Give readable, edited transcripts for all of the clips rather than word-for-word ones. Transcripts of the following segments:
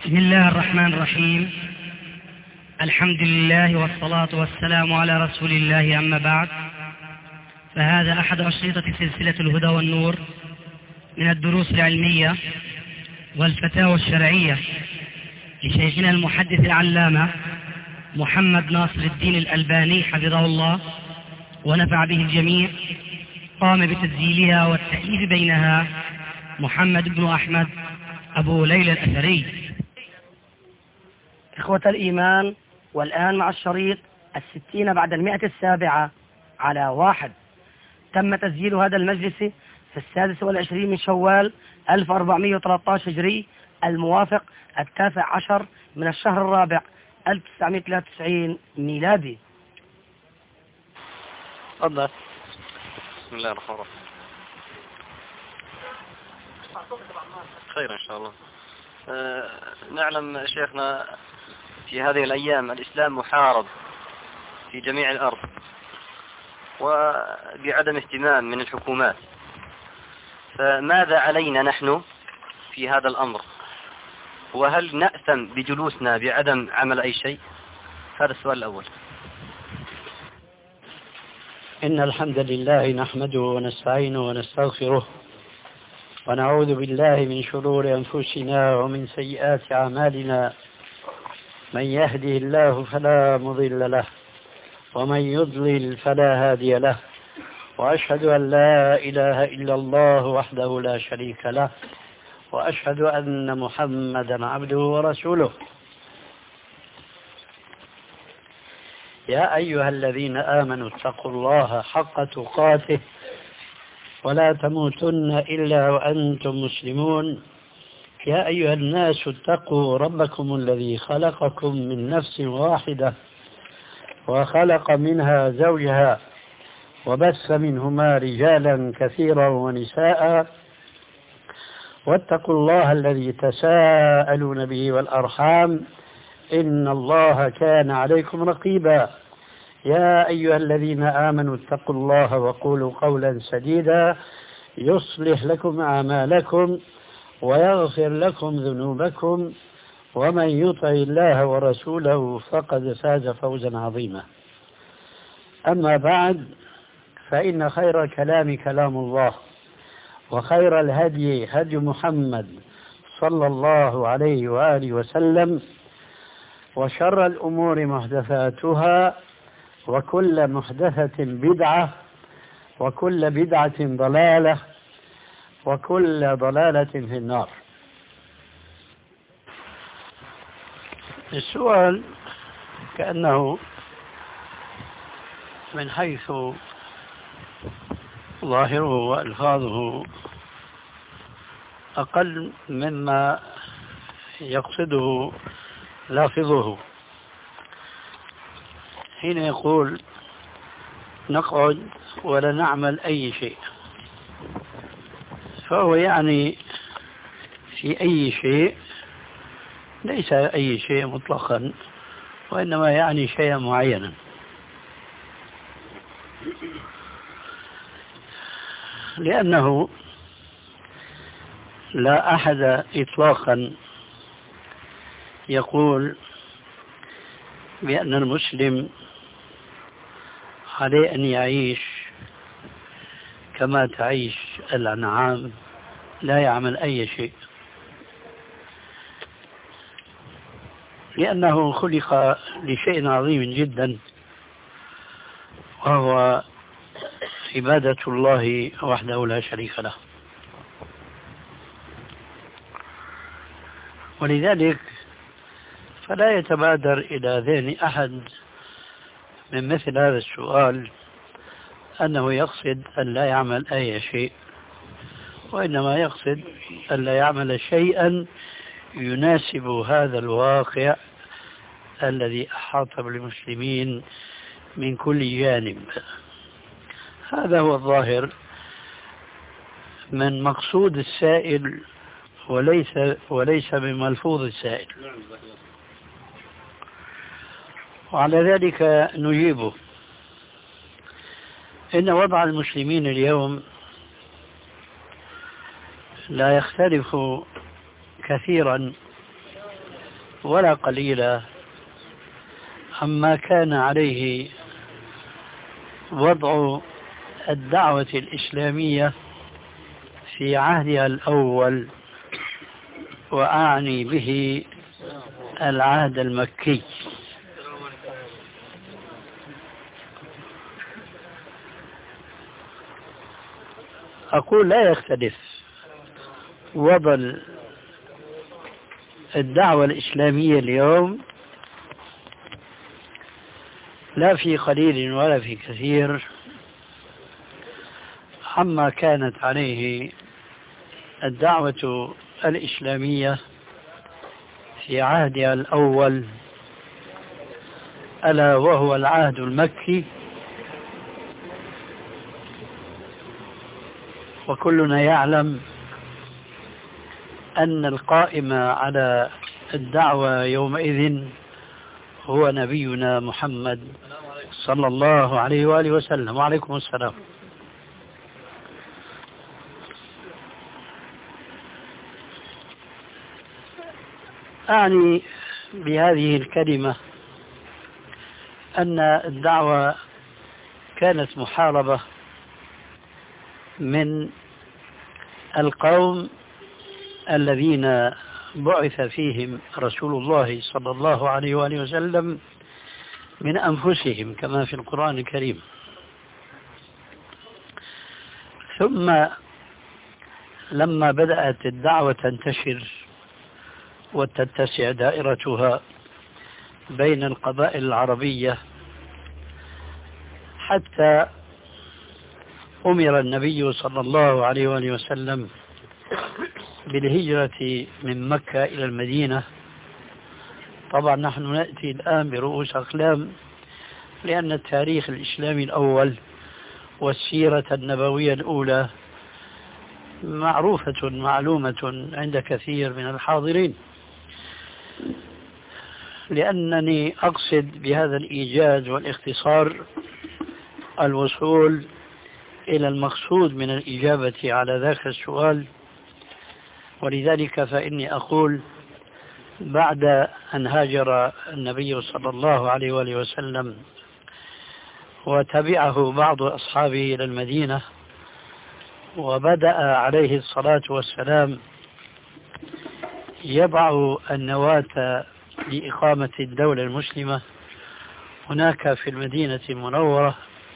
بسم الله الرحمن الرحيم. الحمد لله والصلاة والسلام على رسول الله، أما بعد، فهذا أحد أشرطة سلسلة الهدى والنور من الدروس العلمية والفتاوى الشرعية لشيخنا المحدث العلامة محمد ناصر الدين الألباني حفظه الله ونفع به الجميع. قام بتسجيلها والتأليف بينها محمد بن أحمد أبو ليلى الأثري. إخوة الإيمان، والآن مع الشريط 60 بعد 107/1. تم تسجيل هذا المجلس في 26 من شوال 1413 هجري، الموافق 19 من الشهر الرابع 1993 ميلادي. تفضل. بسم الله الرحمن الرحيم. خير إن شاء الله. نعلم شيخنا في هذه الأيام الإسلام محارب في جميع الأرض وبعدم اهتمام من الحكومات، فماذا علينا نحن في هذا الأمر؟ وهل نأثم بجلوسنا بعدم عمل أي شيء؟ هذا السؤال الأول. إن الحمد لله نحمده ونستعينه ونستغفره ونعوذ بالله من شرور أنفسنا ومن سيئات أعمالنا. من يهده الله فلا مضل له ومن يضلل فلا هادي له، وأشهد أن لا إله إلا الله وحده لا شريك له، وأشهد أن محمدا عبده ورسوله. يا أيها الذين آمنوا اتقوا الله حق تقاته ولا تموتن إلا وأنتم مسلمون. يا أيها الناس اتقوا ربكم الذي خلقكم من نفس واحدة وخلق منها زوجها وبث منهما رجالا كثيرا ونساء، واتقوا الله الذي تساءلون به والأرحام إن الله كان عليكم رقيبا. يا أيها الذين آمنوا اتقوا الله وقولوا قولا سديدا يصلح لكم أعمالكم ويغفر لكم ذنوبكم، ومن يطع الله ورسوله فقد فاز فوزا عظيما. أما بعد، فإن خير الكلام كلام الله، وخير الهدي هدي محمد صلى الله عليه وآله وسلم، وشر الأمور محدثاتها، وكل محدثة بدعة، وكل بدعة ضلالة، وكل ضلالة في النار. السؤال كأنه من حيث ظاهره وألفاظه أقل مما يقصده لافظه. حين يقول نقعد ولا نعمل أي شيء، فهو يعني في أي شيء، ليس أي شيء مطلقا، وإنما يعني شيئا معينا. لأنه لا أحد إطلاقا يقول بأن المسلم عليه أن يعيش كما تعيش الأنعام، لا يعمل أي شيء، لأنه خلق لشيء عظيم جدا، وهو عبادة الله وحده لا شريك له. ولذلك فلا يتبادر إلى ذهن أحد من مثل هذا السؤال أنه يقصد أن لا يعمل أي شيء، وإنما يقصد أن لا يعمل شيئا يناسب هذا الواقع الذي أحاط بالمسلمين من كل جانب. هذا هو الظاهر من مقصود السائل، وليس من ملفوظ السائل. وعلى ذلك نجيبه. إن وضع المسلمين اليوم لا يختلف كثيرا ولا قليلا عما كان عليه وضع الدعوة الإسلامية في عهدها الأول، وأعني به العهد المكي. أقول لا يختلف وضع الدعوة الإسلامية اليوم لا في قليل ولا في كثير عما كانت عليه الدعوة الإسلامية في عهدها الأول، ألا وهو العهد المكي. وكلنا يعلم أن القائم على الدعوة يومئذ هو نبينا محمد صلى الله عليه وآله وسلم. وعليكم السلام. أعني بهذه الكلمة أن الدعوة كانت محاربة من القوم الذين بعث فيهم رسول الله صلى الله عليه وآله وسلم من أنفسهم كما في القرآن الكريم. ثم لما بدأت الدعوة تنتشر وتتسع دائرتها بين القبائل العربية، حتى أمر النبي صلى الله عليه وآله وسلم بالهجرة من مكة إلى المدينة. طبعا نحن نأتي الآن برؤوس أقلام، لأن التاريخ الإسلامي الأول والسيرة النبوية الأولى معروفة معلومة عند كثير من الحاضرين. لأنني أقصد بهذا الإيجاز والاختصار الوصول إلى المقصود من الإجابة على ذاك السؤال. ولذلك فإني أقول بعد أن هاجر النبي صلى الله عليه وآله وسلم وتبعه بعض أصحابه إلى المدينة، وبدأ عليه الصلاة والسلام يضع النواة لإقامة الدولة المسلمة هناك في المدينة المنورة،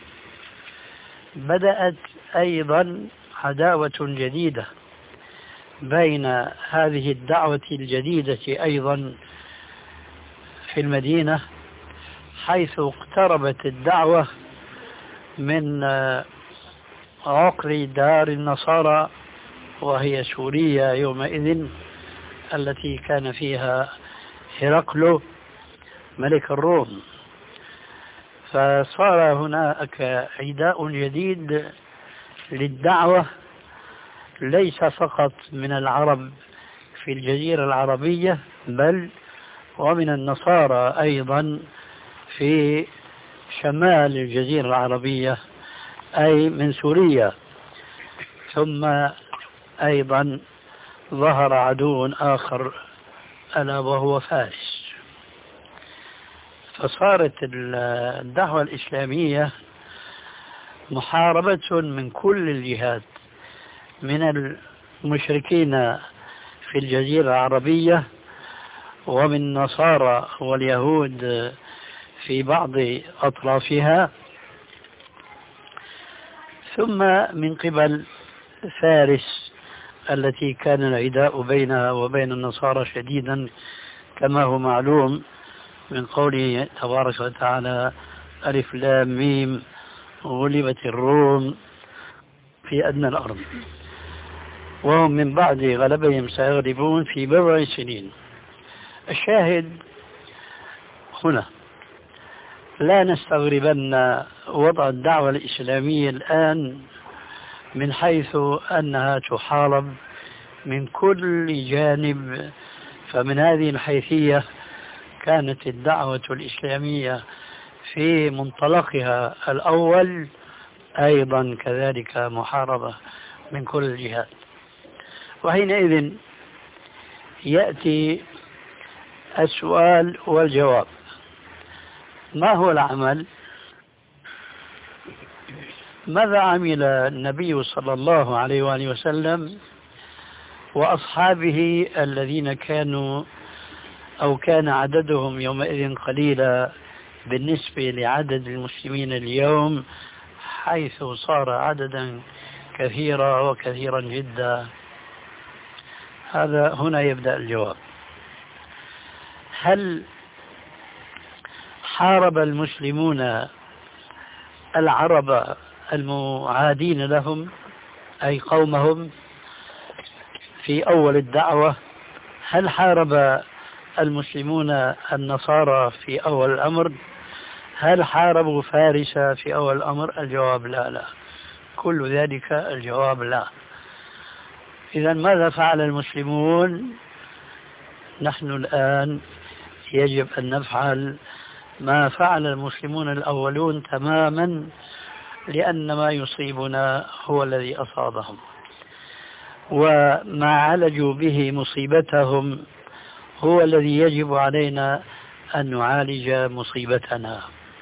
بدأت أيضا عداوة جديدة بين هذه الدعوة الجديدة أيضا في المدينة، حيث اقتربت الدعوة من عقر دار النصارى وهي سوريا يومئذ، التي كان فيها هرقل ملك الروم. فصار هناك عداء جديد للدعوة، ليس فقط من العرب في الجزيرة العربية، بل ومن النصارى أيضا في شمال الجزيرة العربية، أي من سوريا. ثم أيضا ظهر عدو آخر ألا وهو فارس. فصارت الدعوة الإسلامية محاربة من كل الجهات، من المشركين في الجزيرة العربية، ومن النصارى واليهود في بعض أطرافها، ثم من قبل فارس التي كان العداء بينها وبين النصارى شديدا، كما هو معلوم من قوله تبارك وتعالى: ألف لام ميم غلبت الروم في أدنى الأرض وهم من بعد غلبهم سيغلبون في بضع سنين. الشاهد هنا لا نستغربن وضع الدعوة الإسلامية الآن من حيث أنها تحارب من كل جانب. فمن هذه الحيثية كانت الدعوة الإسلامية في منطلقها الأول أيضا كذلك محاربة من كل الجهات. وحينئذ يأتي السؤال والجواب. ما هو العمل؟ ماذا عمل النبي صلى الله عليه وآله وسلم وأصحابه الذين كانوا أو كان عددهم يومئذ قليلا بالنسبة لعدد المسلمين اليوم، حيث صار عددا كثيرا وكثيرا جدا؟ هنا يبدأ الجواب. هل حارب المسلمون العرب المعادين لهم أي قومهم في أول الدعوة؟ هل حارب المسلمون النصارى في أول الأمر؟ هل حاربوا فارس في أول الأمر؟ الجواب لا. كل ذلك الجواب لا. إذا ماذا فعل المسلمون؟ نحن الآن يجب أن نفعل ما فعل المسلمون الأولون تماما، لأن ما يصيبنا هو الذي أصابهم، وما عالجوا به مصيبتهم هو الذي يجب علينا أن نعالج مصيبتنا.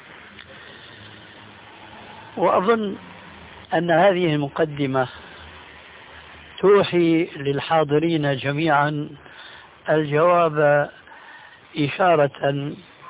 وأظن أن هذه المقدمة توحي للحاضرين جميعا الجواب إشارة،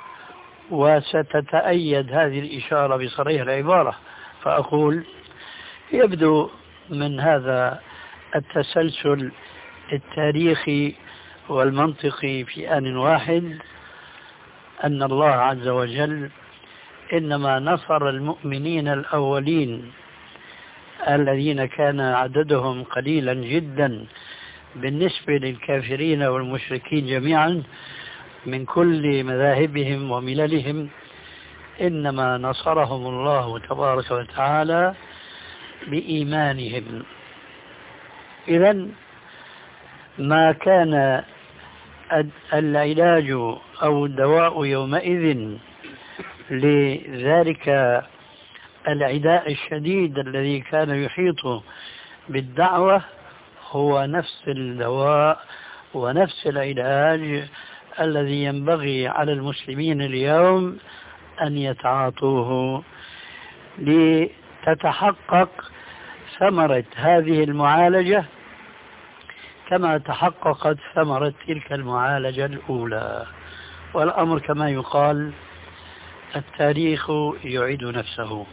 وستتأيد هذه الإشارة بصريح العبارة. فأقول يبدو من هذا التسلسل التاريخي والمنطقي في آن واحد أن الله عز وجل إنما نصر المؤمنين الأولين الذين كان عددهم قليلا جدا بالنسبة للكافرين والمشركين جميعا من كل مذاهبهم ومللهم، إنما نصرهم الله تبارك وتعالى بإيمانهم. إذن ما كان العلاج أو الدواء يومئذ لذلك العداء الشديد الذي كان يحيط بالدعوة هو نفس الدواء ونفس العلاج الذي ينبغي على المسلمين اليوم أن يتعاطوه لتتحقق ثمرة هذه المعالجة كما تحققت ثمرة تلك المعالجة الأولى. والأمر كما يقال التاريخ يعيد نفسه.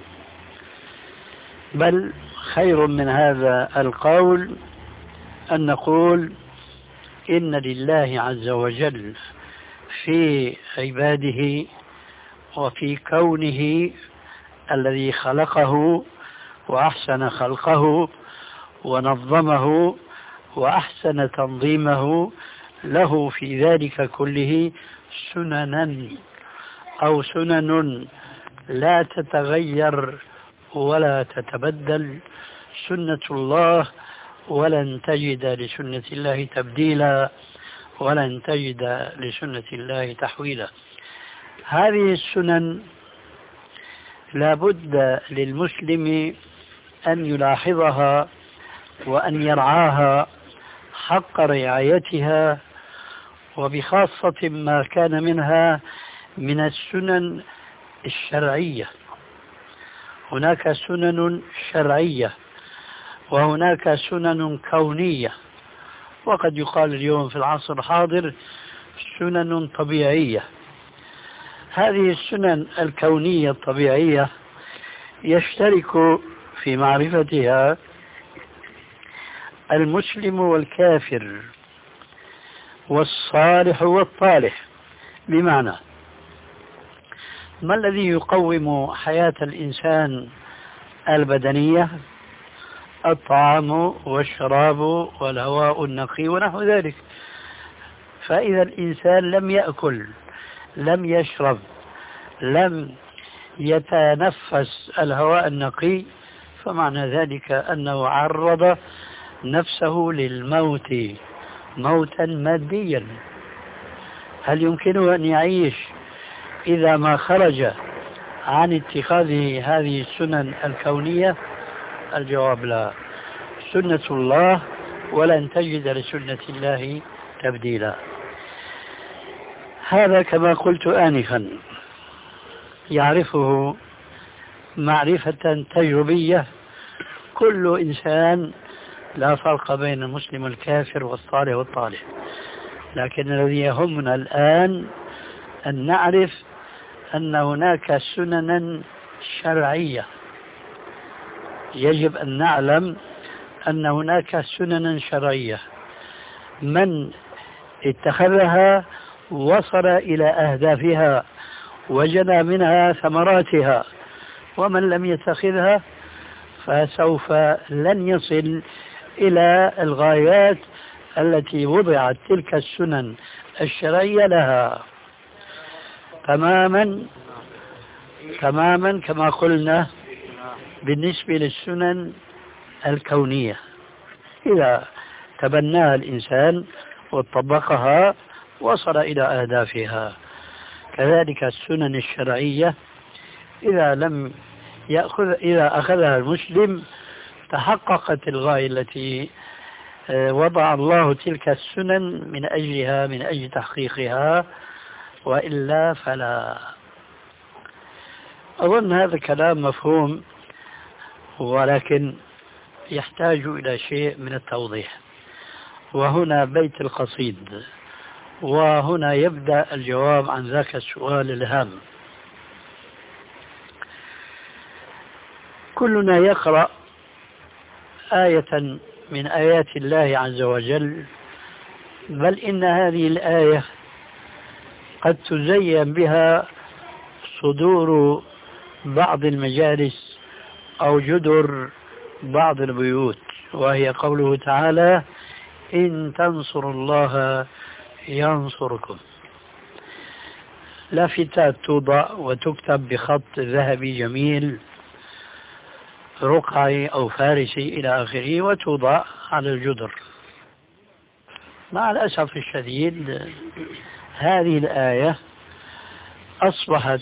بل خير من هذا القول أن نقول إن لله عز وجل في عباده وفي كونه الذي خلقه وأحسن خلقه ونظمه وأحسن تنظيمه له في ذلك كله سننا أو سنن لا تتغير ولا تتبدل، سنة الله، ولن تجد لسنة الله تبديلا ولن تجد لسنة الله تحويلا. هذه السنن لا بد للمسلم أن يلاحظها وأن يرعاها حق رعايتها، وبخاصة ما كان منها من السنن الشرعية. هناك سنن شرعية وهناك سنن كونية، وقد يقال اليوم في العصر الحاضر سنن طبيعية. هذه السنن الكونية الطبيعية يشترك في معرفتها المسلم والكافر والصالح والطالح. بمعنى ما الذي يقوم حياة الإنسان البدنية؟ الطعام والشراب والهواء النقي ونحو ذلك. فإذا الإنسان لم يأكل، لم يشرب، لم يتنفس الهواء النقي، فمعنى ذلك أنه عرض نفسه للموت موتا ماديا. هل يمكنه أن يعيش إذا ما خرج عن اتخاذ هذه السنن الكونية؟ الجواب لا. سنة الله ولن تجد لسنة الله تبديلا. هذا كما قلت آنفا يعرفه معرفة تجربية كل إنسان، لا فرق بين المسلم والكافر والصالح والطالح. لكن الذي يهمنا الآن أن نعرف أن هناك سننا شرعية، يجب أن نعلم أن هناك سننا شرعية من اتخذها وصل إلى أهدافها وجنى منها ثمراتها، ومن لم يتخذها فسوف لن يصل إلى الغايات التي وضعت تلك السنن الشرعية لها. تماما كما قلنا بالنسبة للسنن الكونية، إذا تبناها الإنسان وطبقها وصل إلى أهدافها. كذلك السنن الشرعية إذا أخذها المسلم تحققت الغاية التي وضع الله تلك السنن من أجلها، من أجل تحقيقها، وإلا فلا. أظن هذا الكلام مفهوم، ولكن يحتاج إلى شيء من التوضيح. وهنا بيت القصيد، وهنا يبدأ الجواب عن ذاك السؤال الهام. كلنا يقرأ آية من آيات الله عز وجل، بل إن هذه الآية قد تزين بها صدور بعض المجالس أو جدر بعض البيوت، وهي قوله تعالى: إن تنصروا الله ينصركم. لافتات توضع وتكتب بخط ذهبي جميل رقعي أو فارسي إلى آخره، وتوضع على الجدر. مع الأسف الشديد هذه الآية أصبحت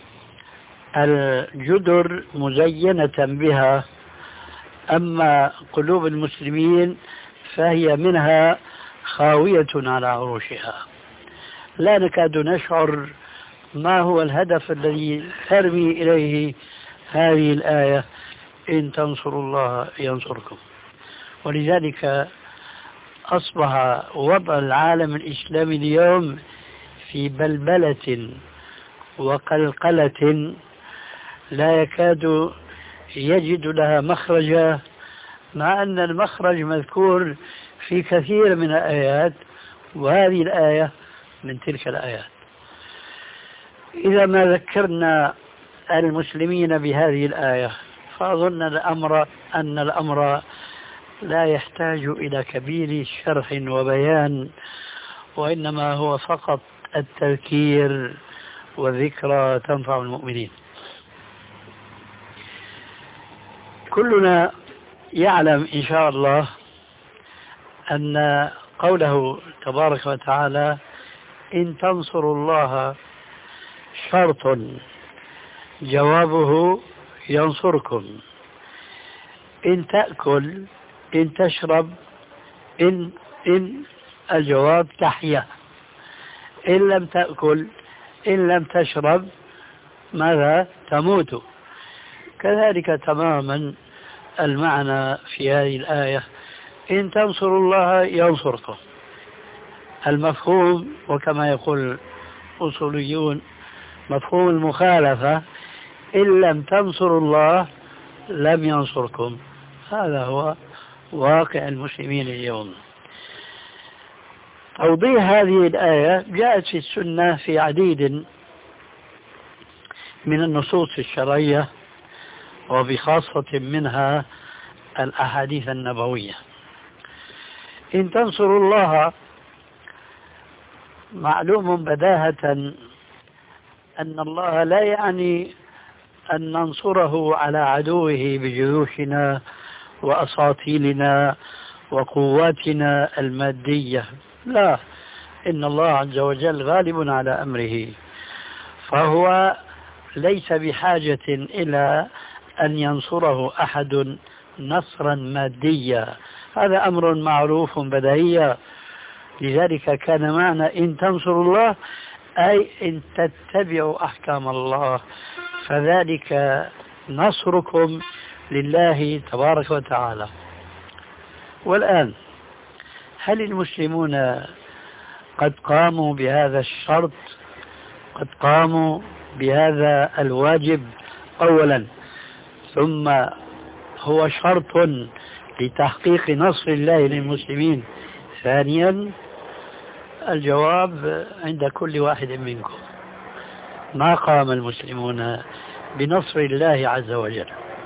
الجدر مزينة بها، أما قلوب المسلمين فهي منها خاوية على عروشها. لا نكاد نشعر ما هو الهدف الذي ترمي إليه هذه الآية: إن تنصروا الله ينصركم. ولذلك أصبح وضع العالم الإسلامي اليوم في بلبلة وقلقلة لا يكاد يجد لها مخرجا، مع أن المخرج مذكور في كثير من الآيات، وهذه الآية من تلك الآيات. إذا ما ذكرنا المسلمين بهذه الآية فأظن أن الأمر لا يحتاج إلى كبير شرح وبيان، وإنما هو فقط التذكير والذكرى تنفع المؤمنين. كلنا يعلم إن شاء الله أن قوله تبارك وتعالى: إن تنصروا الله شرط جوابه ينصركم. إن تأكل، إن تشرب، إن الجواب تحيا. إن لم تأكل، إن لم تشرب، ماذا؟ تموت. كذلك تماما المعنى في هذه الآية: إن تنصروا الله ينصركم. المفهوم، وكما يقول الأصوليون مفهوم المخالفة: إن لم تنصروا الله لم ينصركم. هذا هو واقع المسلمين اليوم. توضيح هذه الآية جاءت في السنة في عديد من النصوص الشرعية، وبخاصة منها الأحاديث النبوية. إن تنصروا الله معلوم بداهة أن الله لا يعني أن ننصره على عدوه بجيوشنا وأساطيلنا وقواتنا المادية، لا، إن الله عز وجل غالب على أمره، فهو ليس بحاجة إلى أن ينصره أحد نصرا ماديا. هذا أمر معروف بديهي. لذلك كان معنى إن تنصروا الله أي إن تتبعوا أحكام الله فذلك نصركم لله تبارك وتعالى. والآن هل المسلمون قد قاموا بهذا الشرط؟ قد قاموا بهذا الواجب أولا، ثم هو شرط لتحقيق نصر الله للمسلمين ثانيا؟ الجواب عند كل واحد منكم. ما قام المسلمون بنصر الله عز وجل.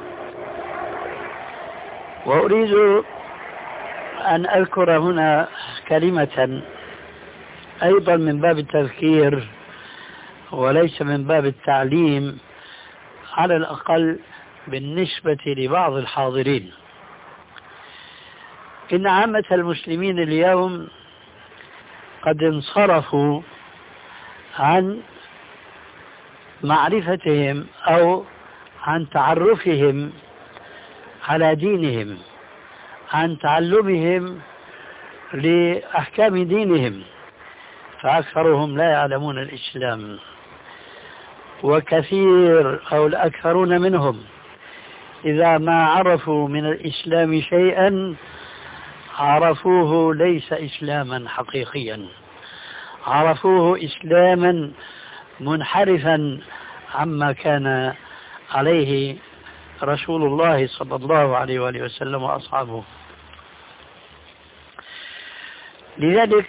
وأريد أن أذكر هنا كلمة أيضا من باب التذكير وليس من باب التعليم، على الأقل بالنسبة لبعض الحاضرين. إن عامة المسلمين اليوم قد انصرفوا عن معرفتهم أو عن تعرفهم على دينهم، عن تعلمهم لأحكام دينهم، فأكثرهم لا يعلمون الإسلام، وكثير أو الأكثرون منهم إذا ما عرفوا من الإسلام شيئا عرفوه ليس إسلاما حقيقيا، عرفوه إسلاما منحرفا عما كان عليه رسول الله صلى الله عليه وآله وسلم وأصحابه. لذلك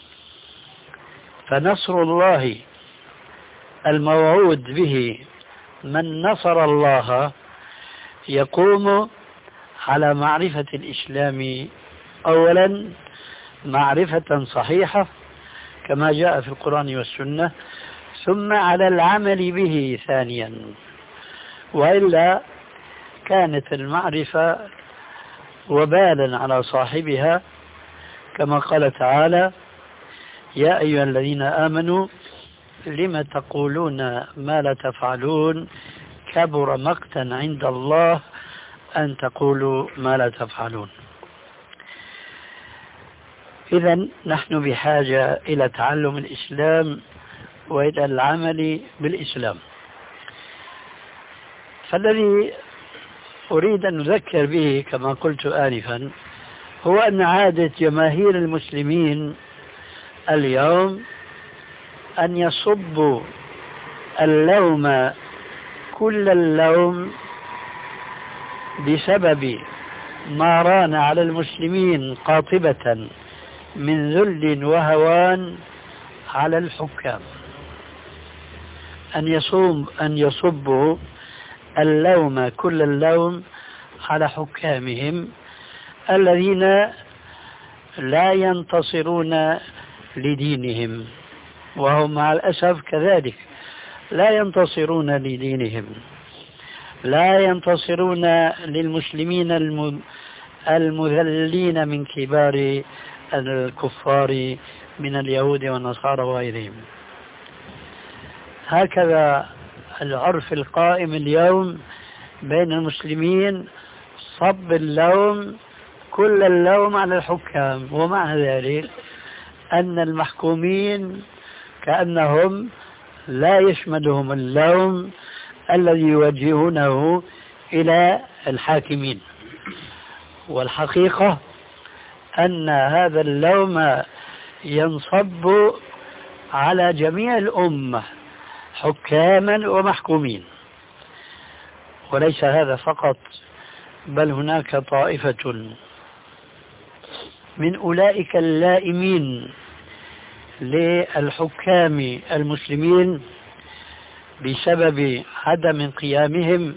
فنصر الله الموعود به من نصر الله يقوم على معرفة الإسلام أولا معرفة صحيحة كما جاء في القرآن والسنة، ثم على العمل به ثانيا، وإلا كانت المعرفة وبالا على صاحبها، كما قال تعالى: يا أيها الذين آمنوا لم تقولون ما لا تفعلون كبر مقتا عند الله أن تقولوا ما لا تفعلون. إذن نحن بحاجة إلى تعلم الإسلام وإلى العمل بالإسلام. فالذي أريد أن نذكر به كما قلت آنفا هو أن عادة جماهير المسلمين اليوم أن يصبوا اللوم كل اللوم بسبب ما ران على المسلمين قاطبة من ذل وهوان على الحكام، أن يصبوا اللوم كل اللوم على حكامهم الذين لا ينتصرون لدينهم، وهم مع الأسف كذلك لا ينتصرون لدينهم، لا ينتصرون للمسلمين المذلين من كبار الكفار من اليهود والنصارى وغيرهم. هكذا العرف القائم اليوم بين المسلمين، صب اللوم كل اللوم على الحكام، ومع ذلك أن المحكومين كأنهم لا يشملهم اللوم الذي يوجهونه إلى الحاكمين. والحقيقة أن هذا اللوم ينصب على جميع الأمة حكاما ومحكومين. وليس هذا فقط، بل هناك طائفة من أولئك اللائمين للحكام المسلمين بسبب عدم قيامهم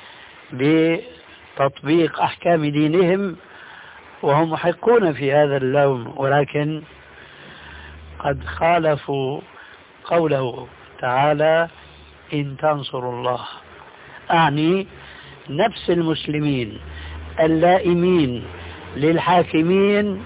بتطبيق أحكام دينهم، وهم محقون في هذا اللوم، ولكن قد خالفوا قوله تعالى: إن تنصروا الله. أعني نفس المسلمين اللائمين للحاكمين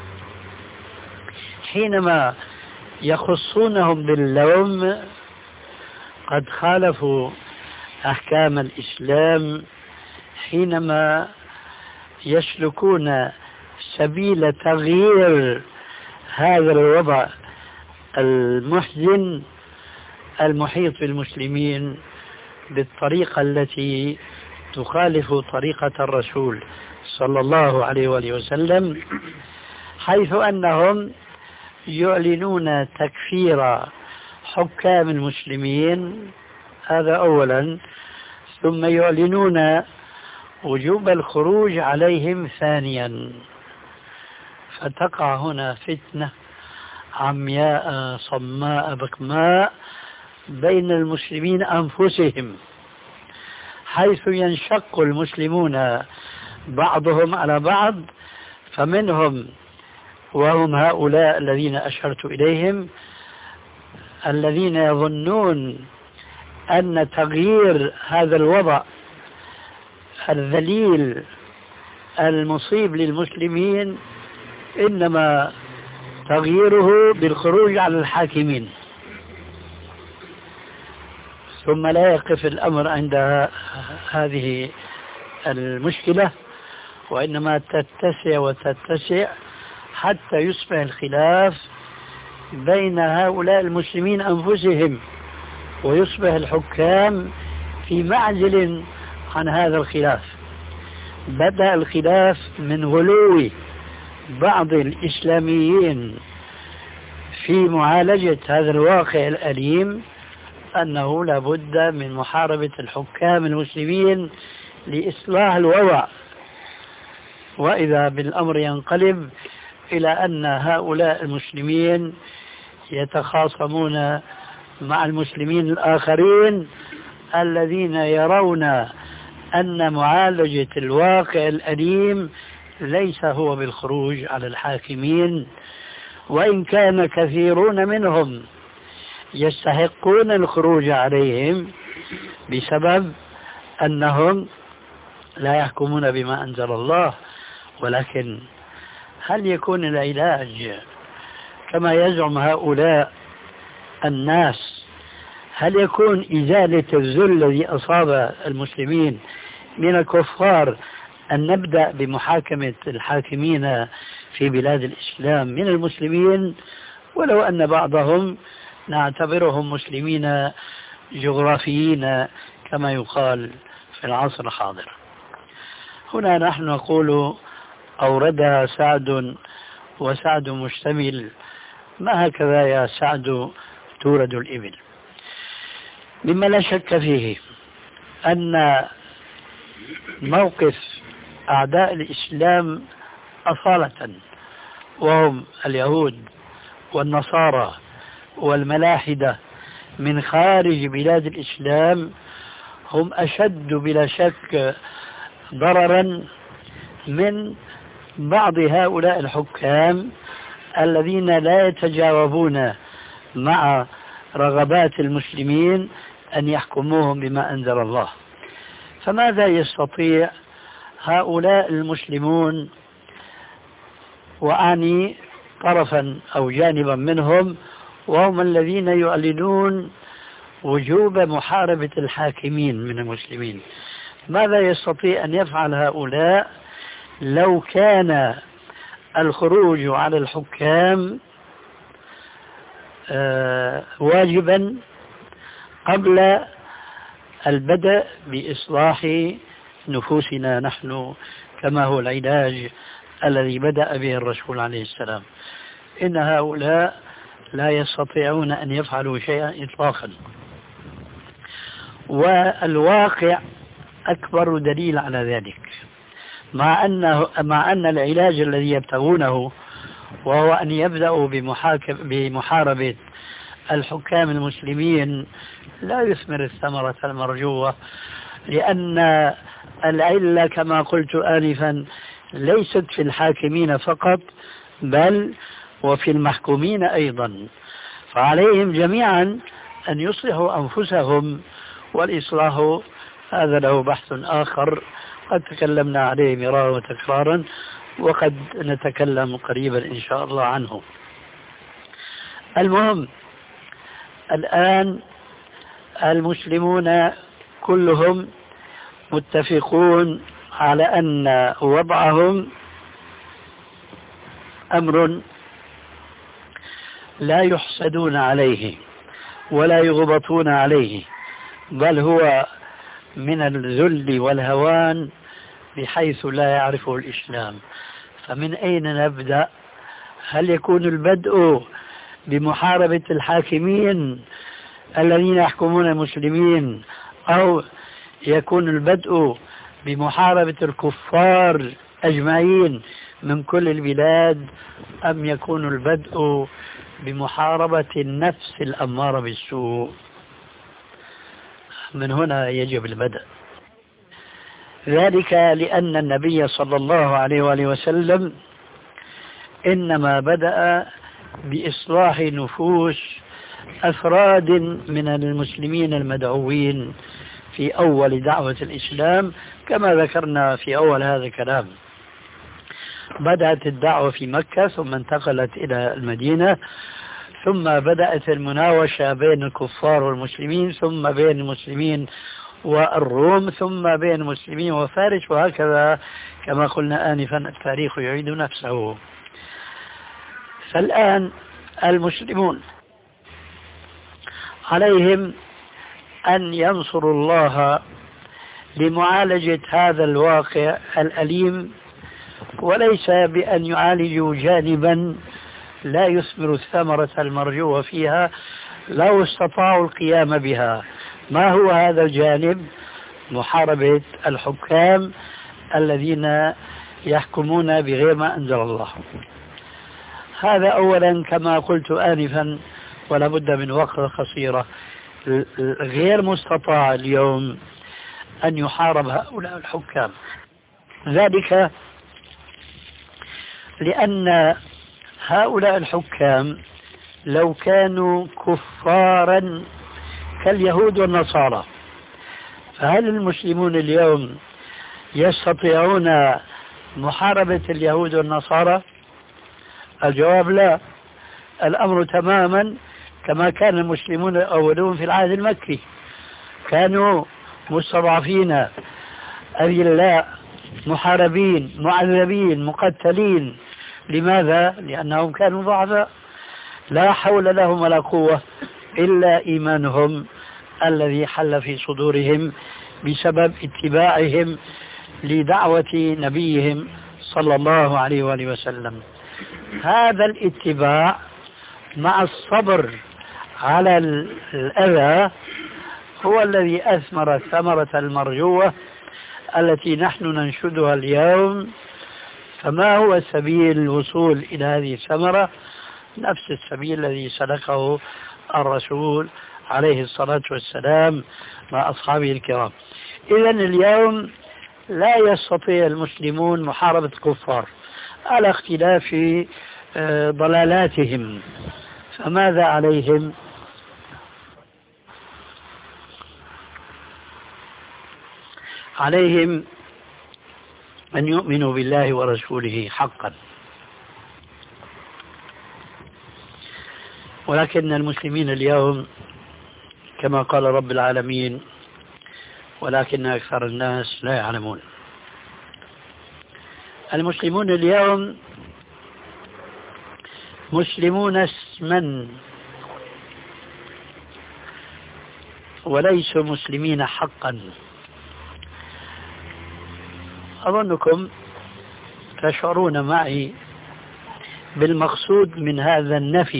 حينما يخصونهم باللوم قد خالفوا أحكام الإسلام حينما يسلكون سبيل تغيير هذا الوضع المحزن المحيط بالمسلمين بالطريقة التي تخالف طريقة الرسول صلى الله عليه وآله وسلم، حيث أنهم يعلنون تكفير حكام المسلمين، هذا أولا، ثم يعلنون وجوب الخروج عليهم ثانيا، فتقع هنا فتنة عمياء صماء بكماء بين المسلمين أنفسهم، حيث ينشق المسلمون بعضهم على بعض، فمنهم وهم هؤلاء الذين أشرت إليهم الذين يظنون أن تغيير هذا الوضع الذليل المصيب للمسلمين إنما تغييره بالخروج على الحاكمين. ثم لا يقف الأمر عند هذه المشكلة، وإنما تتسع وتتسع حتى يصبح الخلاف بين هؤلاء المسلمين أنفسهم، ويصبح الحكام في معزل عن هذا الخلاف. بدأ الخلاف من غلو بعض الإسلاميين في معالجة هذا الواقع الأليم، أنه لابد من محاربة الحكام المسلمين لإصلاح الوضع، وإذا بالأمر ينقلب إلى أن هؤلاء المسلمين يتخاصمون مع المسلمين الآخرين الذين يرون أن معالجة الواقع الأليم ليس هو بالخروج على الحاكمين، وإن كان كثيرون منهم يستحقون الخروج عليهم بسبب أنهم لا يحكمون بما أنزل الله. ولكن هل يكون العلاج كما يزعم هؤلاء الناس؟ هل يكون إزالة الذل الذي أصاب المسلمين من الكفار أن نبدأ بمحاكمة الحاكمين في بلاد الإسلام من المسلمين، ولو أن بعضهم نعتبرهم مسلمين جغرافيين كما يقال في العصر الحاضر؟ هنا نحن نقول أوردها سعد وسعد مشتمل، ما هكذا يا سعد تورد الإبل. مما لا شك فيه أن موقف أعداء الإسلام أصالة، وهم اليهود والنصارى والملاحدة من خارج بلاد الإسلام، هم أشد بلا شك ضررا من بعض هؤلاء الحكام الذين لا يتجاوبون مع رغبات المسلمين أن يحكموهم بما أنزل الله. فماذا يستطيع هؤلاء المسلمون، وأعني طرفا أو جانبا منهم، وهم الذين يعلنون وجوب محاربة الحاكمين من المسلمين، ماذا يستطيع أن يفعل هؤلاء لو كان الخروج على الحكام واجبا قبل البدء بإصلاح نفوسنا نحن، كما هو العلاج الذي بدأ به الرسول عليه السلام؟ إن هؤلاء لا يستطيعون أن يفعلوا شيئا إطلاقا، والواقع أكبر دليل على ذلك، مع أن العلاج الذي يبتغونه وهو أن يبدأوا بمحاربة الحكام المسلمين لا يثمر الثمرة المرجوة، لأن العلة كما قلت آنفا ليست في الحاكمين فقط بل وفي المحكومين أيضا، فعليهم جميعا أن يصلحوا أنفسهم، والإصلاح هذا له بحث آخر قد تكلمنا عليه مرارا وتكرارا، وقد نتكلم قريبا إن شاء الله عنه. المهم الآن المسلمون كلهم متفقون على أن وضعهم أمر لا يحسدون عليه، ولا يغبطون عليه، بل هو من الذل والهوان بحيث لا يعرفه الإسلام. فمن أين نبدأ؟ هل يكون البدء بمحاربة الحاكمين الذين يحكمون المسلمين، أو يكون البدء بمحاربة الكفار أجمعين من كل البلاد، أم يكون البدء بمحاربة النفس الأمارة بالسوء؟ من هنا يجب البدء، ذلك لأن النبي صلى الله عليه وآله وسلم إنما بدأ بإصلاح نفوس أفراد من المسلمين المدعوين في أول دعوة الإسلام، كما ذكرنا في أول هذا الكلام. بدأت الدعوة في مكة، ثم انتقلت إلى المدينة، ثم بدأت المناوشة بين الكفار والمسلمين، ثم بين المسلمين والروم، ثم بين المسلمين وفارس، وهكذا كما قلنا آنفا التاريخ يعيد نفسه. فالآن المسلمون عليهم أن ينصروا الله لمعالجة هذا الواقع الأليم، وليس بأن يعالجوا جانبا لا يثمر الثمرة المرجوة فيها لو استطاعوا القيام بها. ما هو هذا الجانب؟ محاربة الحكام الذين يحكمون بغير ما أنزل الله. هذا أولا كما قلت آنفا، ولا بد من وقفة قصيرة. غير مستطاع اليوم أن يحارب هؤلاء الحكام، ذلك لأن هؤلاء الحكام لو كانوا كفارا كاليهود والنصارى، فهل المسلمون اليوم يستطيعون محاربة اليهود والنصارى؟ الجواب لا. الأمر تماما كما كان المسلمون الأولون في العهد المكي، كانوا مستضعفين أذلاء محاربين معذبين مقتلين. لماذا؟ لأنهم كانوا ضعفاء لا حول لهم ولا قوة إلا إيمانهم الذي حل في صدورهم بسبب اتباعهم لدعوة نبيهم صلى الله عليه وآله وسلم. هذا الاتباع مع الصبر على الأذى هو الذي أثمر الثمرة المرجوة التي نحن ننشدها اليوم. فما هو سبيل الوصول إلى هذه الثمرة؟ نفس السبيل الذي سلكه الرسول عليه الصلاة والسلام مع أصحابه الكرام. إذن اليوم لا يستطيع المسلمون محاربة الكفار على اختلاف ضلالاتهم، فماذا عليهم؟ عليهم أن يؤمنوا بالله ورسوله حقا. ولكن المسلمين اليوم كما قال رب العالمين: ولكن أكثر الناس لا يعلمون. المسلمون اليوم مسلمون اسما وليسوا مسلمين حقا. أظنكم تشعرون معي بالمقصود من هذا النفي،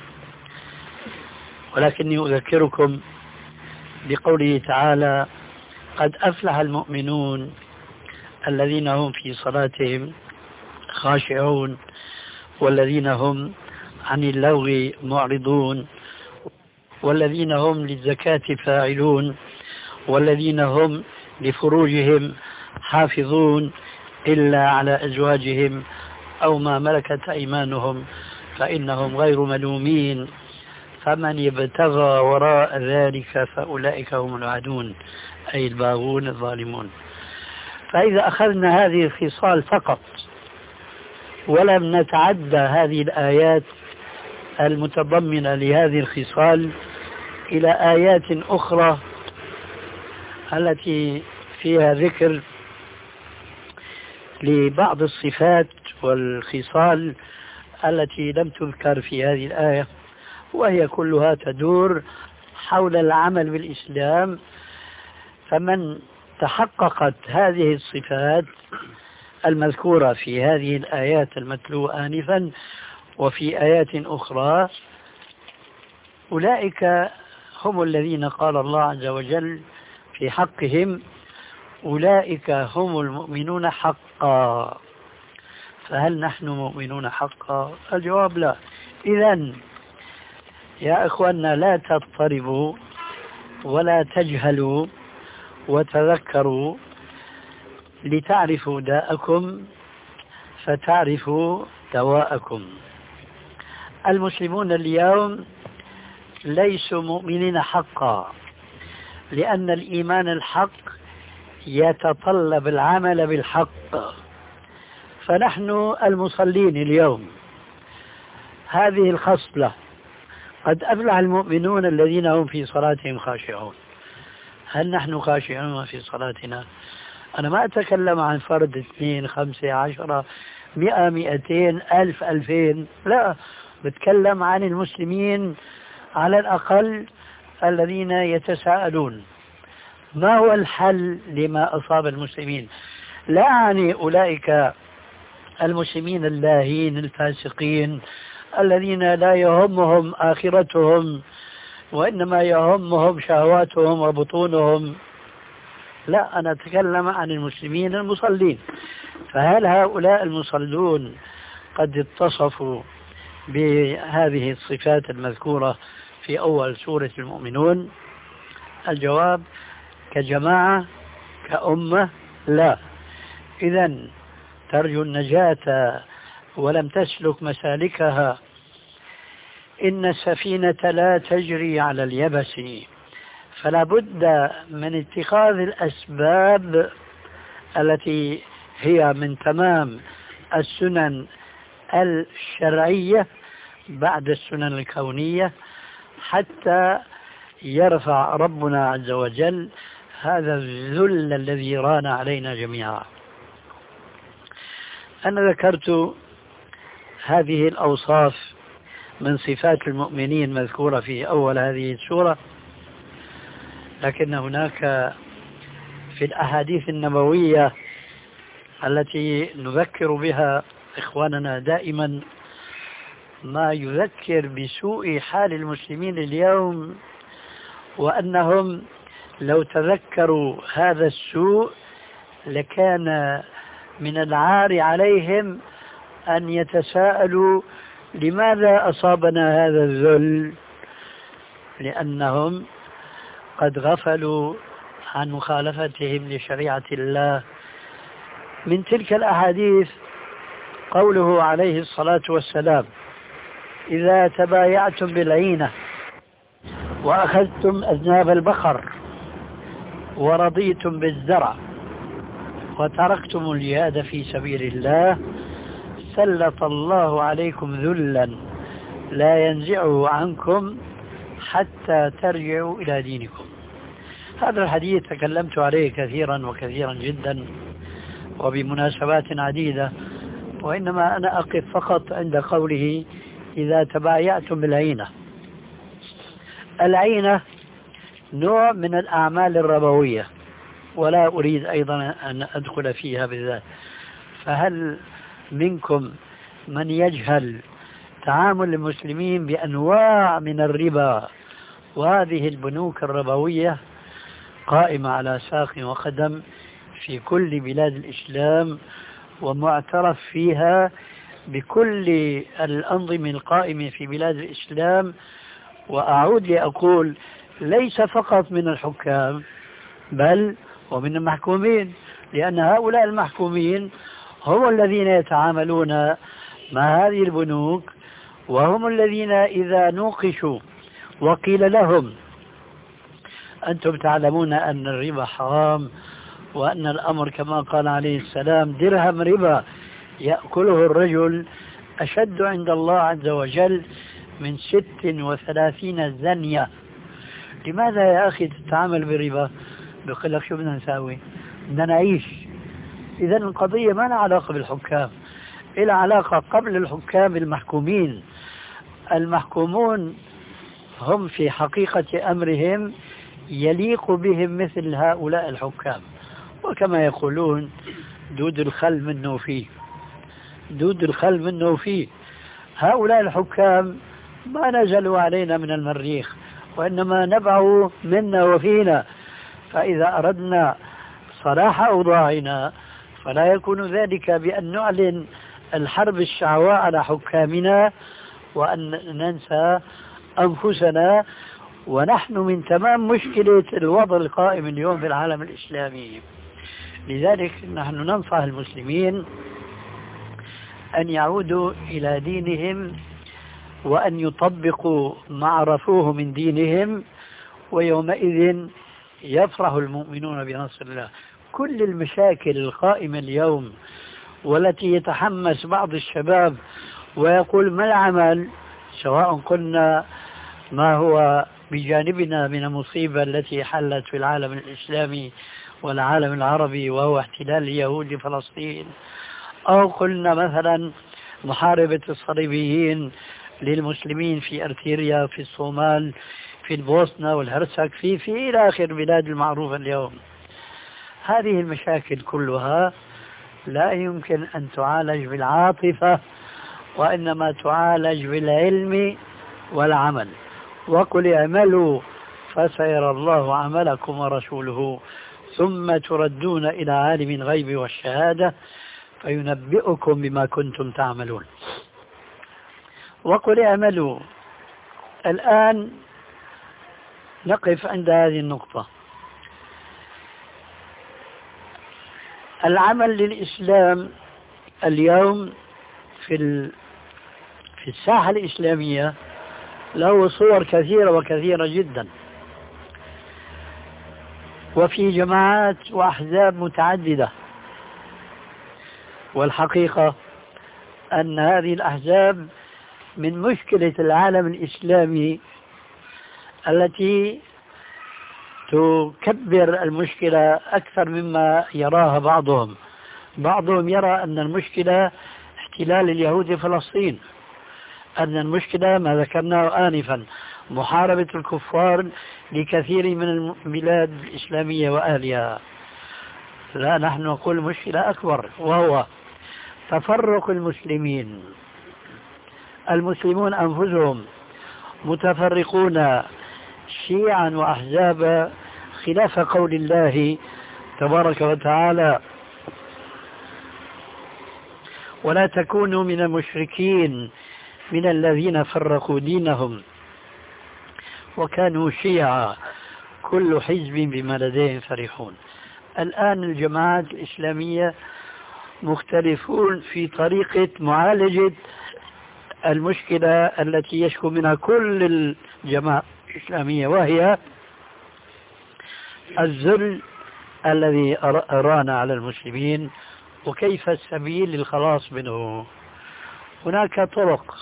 ولكني أذكركم بقوله تعالى: قد أفلح المؤمنون الذين هم في صلاتهم خاشعون والذين هم عن اللغو معرضون والذين هم للزكاة فاعلون والذين هم لفروجهم حافظون إلا على أزواجهم أو ما ملكت أيمانهم فإنهم غير ملومين فمن يبتغى وراء ذلك فأولئك هم العادون، أي الباغون الظالمون. فإذا أخذنا هذه الخصال فقط ولم نتعدى هذه الآيات المتضمنة لهذه الخصال إلى آيات أخرى التي فيها ذكر لبعض الصفات والخصال التي لم تذكر في هذه الآية، وهي كلها تدور حول العمل بالإسلام، فمن تحققت هذه الصفات المذكورة في هذه الآيات المتلوة آنفا وفي آيات أخرى، أولئك هم الذين قال الله عز وجل في حقهم أولئك هم المؤمنون حقا. فهل نحن مؤمنون حقا؟ الجواب لا. إذن يا إخواننا لا تضطربوا ولا تجهلوا وتذكروا لتعرفوا داءكم فتعرفوا دواءكم. المسلمون اليوم ليسوا مؤمنين حقا، لأن الإيمان الحق يتطلب العمل بالحق. فنحن المصلين اليوم هذه الخصلة قد أفلح المؤمنون الذين هم في صلاتهم خاشعون. هل نحن خاشعون في صلاتنا؟ أنا ما أتكلم عن فرد 2 5 10 100 200 1000 2000، لا، بتكلم عن المسلمين على الأقل الذين يتساءلون ما هو الحل لما أصاب المسلمين. لا يعني أولئك المسلمين اللاهين الفاسقين الذين لا يهمهم آخرتهم وإنما يهمهم شهواتهم وبطونهم، لا، أنا أتكلم عن المسلمين المصلين. فهل هؤلاء المصلون قد اتصفوا بهذه الصفات المذكورة في أول سورة المؤمنون؟ الجواب كجماعة كأمة لا. إذن ترجو النجاة ولم تسلك مسالكها. إن السفينة لا تجري على اليبس، فلا بد من اتخاذ الأسباب التي هي من تمام السنن الشرعية بعد السنن الكونية حتى يرفع ربنا عز وجل هذا الذل الذي ران علينا جميعا. أنا ذكرت هذه الأوصاف من صفات المؤمنين مذكورة في أول هذه السورة، لكن هناك في الأحاديث النبوية التي نذكر بها إخواننا دائما ما يذكر بسوء حال المسلمين اليوم، وأنهم لو تذكروا هذا السوء لكان من العار عليهم أن يتساءلوا لماذا أصابنا هذا الذل، لأنهم قد غفلوا عن مخالفتهم لشريعة الله. من تلك الأحاديث قوله عليه الصلاة والسلام: إذا تبايعتم بالعينة وأخذتم أذناب البقر ورضيتم بالزرع وتركتم الجهاد في سبيل الله سلط الله عليكم ذلا لا ينزعه عنكم حتى ترجعوا إلى دينكم. هذا الحديث تكلمت عليه كثيرا وكثيرا جدا وبمناسبات عديدة، وإنما أنا أقف فقط عند قوله إذا تبايعتم بالعينة. العينة نوع من الأعمال الربوية ولا أريد أيضا أن أدخل فيها بالذات. فهل منكم من يجهل تعامل المسلمين بأنواع من الربا؟ وهذه البنوك الربوية قائمة على ساق وقدم في كل بلاد الإسلام ومعترف فيها بكل الأنظمة القائمة في بلاد الإسلام. وأعود لأقول ليس فقط من الحكام بل ومن المحكومين، لأن هؤلاء المحكومين هم الذين يتعاملون مع هذه البنوك، وهم الذين إذا نوقشوا وقيل لهم أنتم تعلمون أن الربا حرام وأن الأمر كما قال عليه السلام درهم ربا يأكله الرجل أشد عند الله عز وجل من 36 زنية، لماذا يا أخي تتعامل بربا؟ بيقول لك شو بدنا نساوي؟ بدنا نعيش. إذن القضية ما لها علاقة بالحكام، إلى علاقة قبل الحكام بالمحكومين. المحكومون هم في حقيقة أمرهم يليق بهم مثل هؤلاء الحكام، وكما يقولون دود الخل منه فيه، دود الخل منه فيه. هؤلاء الحكام ما نزلوا علينا من المريخ، وإنما نبعوا منا وفينا، فإذا أردنا صلاح أوضاعنا فلا يكون ذلك بأن نعلن الحرب الشعواء على حكامنا وأن ننسى أنفسنا، ونحن من تمام مشكلة الوضع القائم اليوم في العالم الإسلامي. لذلك نحن ننصح المسلمين أن يعودوا إلى دينهم وأن يطبقوا ما عرفوه من دينهم، ويومئذ يفرح المؤمنون بنصر الله. كل المشاكل القائمة اليوم والتي يتحمس بعض الشباب ويقول ما العمل، سواء قلنا ما هو بجانبنا من المصيبة التي حلت في العالم الإسلامي والعالم العربي وهو احتلال اليهود لفلسطين، أو قلنا مثلا محاربة الصليبيين للمسلمين في أرتيريا، في الصومال، في البوسنة والهرسك، في إلى آخر بلاد المعروفة اليوم. هذه المشاكل كلها لا يمكن أن تعالج بالعاطفة، وإنما تعالج بالعلم والعمل. وقل اعملوا فسيرى الله عملكم ورسوله ثم تردون إلى عالم الغيب والشهادة فينبئكم بما كنتم تعملون. وقل اعملوا. الآن نقف عند هذه النقطة. العمل للإسلام اليوم في الساحة الإسلامية له صور كثيرة وكثيرة جدا، وفي جماعات وأحزاب متعددة، والحقيقة أن هذه الأحزاب من مشكلة العالم الإسلامي التي تكبر المشكلة أكثر مما يراها بعضهم. بعضهم يرى أن المشكلة احتلال اليهود فلسطين، أن المشكلة ما ذكرناه آنفا محاربة الكفار لكثير من البلاد الإسلامية وأهلها. لا، نحن نقول مشكلة أكبر، وهو تفرق المسلمين. المسلمون أنفسهم متفرقون شيعا وأحزابا خلاف قول الله تبارك وتعالى: ولا تكونوا من المشركين من الذين فرقوا دينهم وكانوا شيعا كل حزب بما لديهم فرحون. الآن الجماعات الإسلامية مختلفون في طريقة معالجة المشكلة التي يشكو منها كل الجماعات الإسلامية، وهي الذل الذي أرانا على المسلمين وكيف السبيل للخلاص منه. هناك طرق.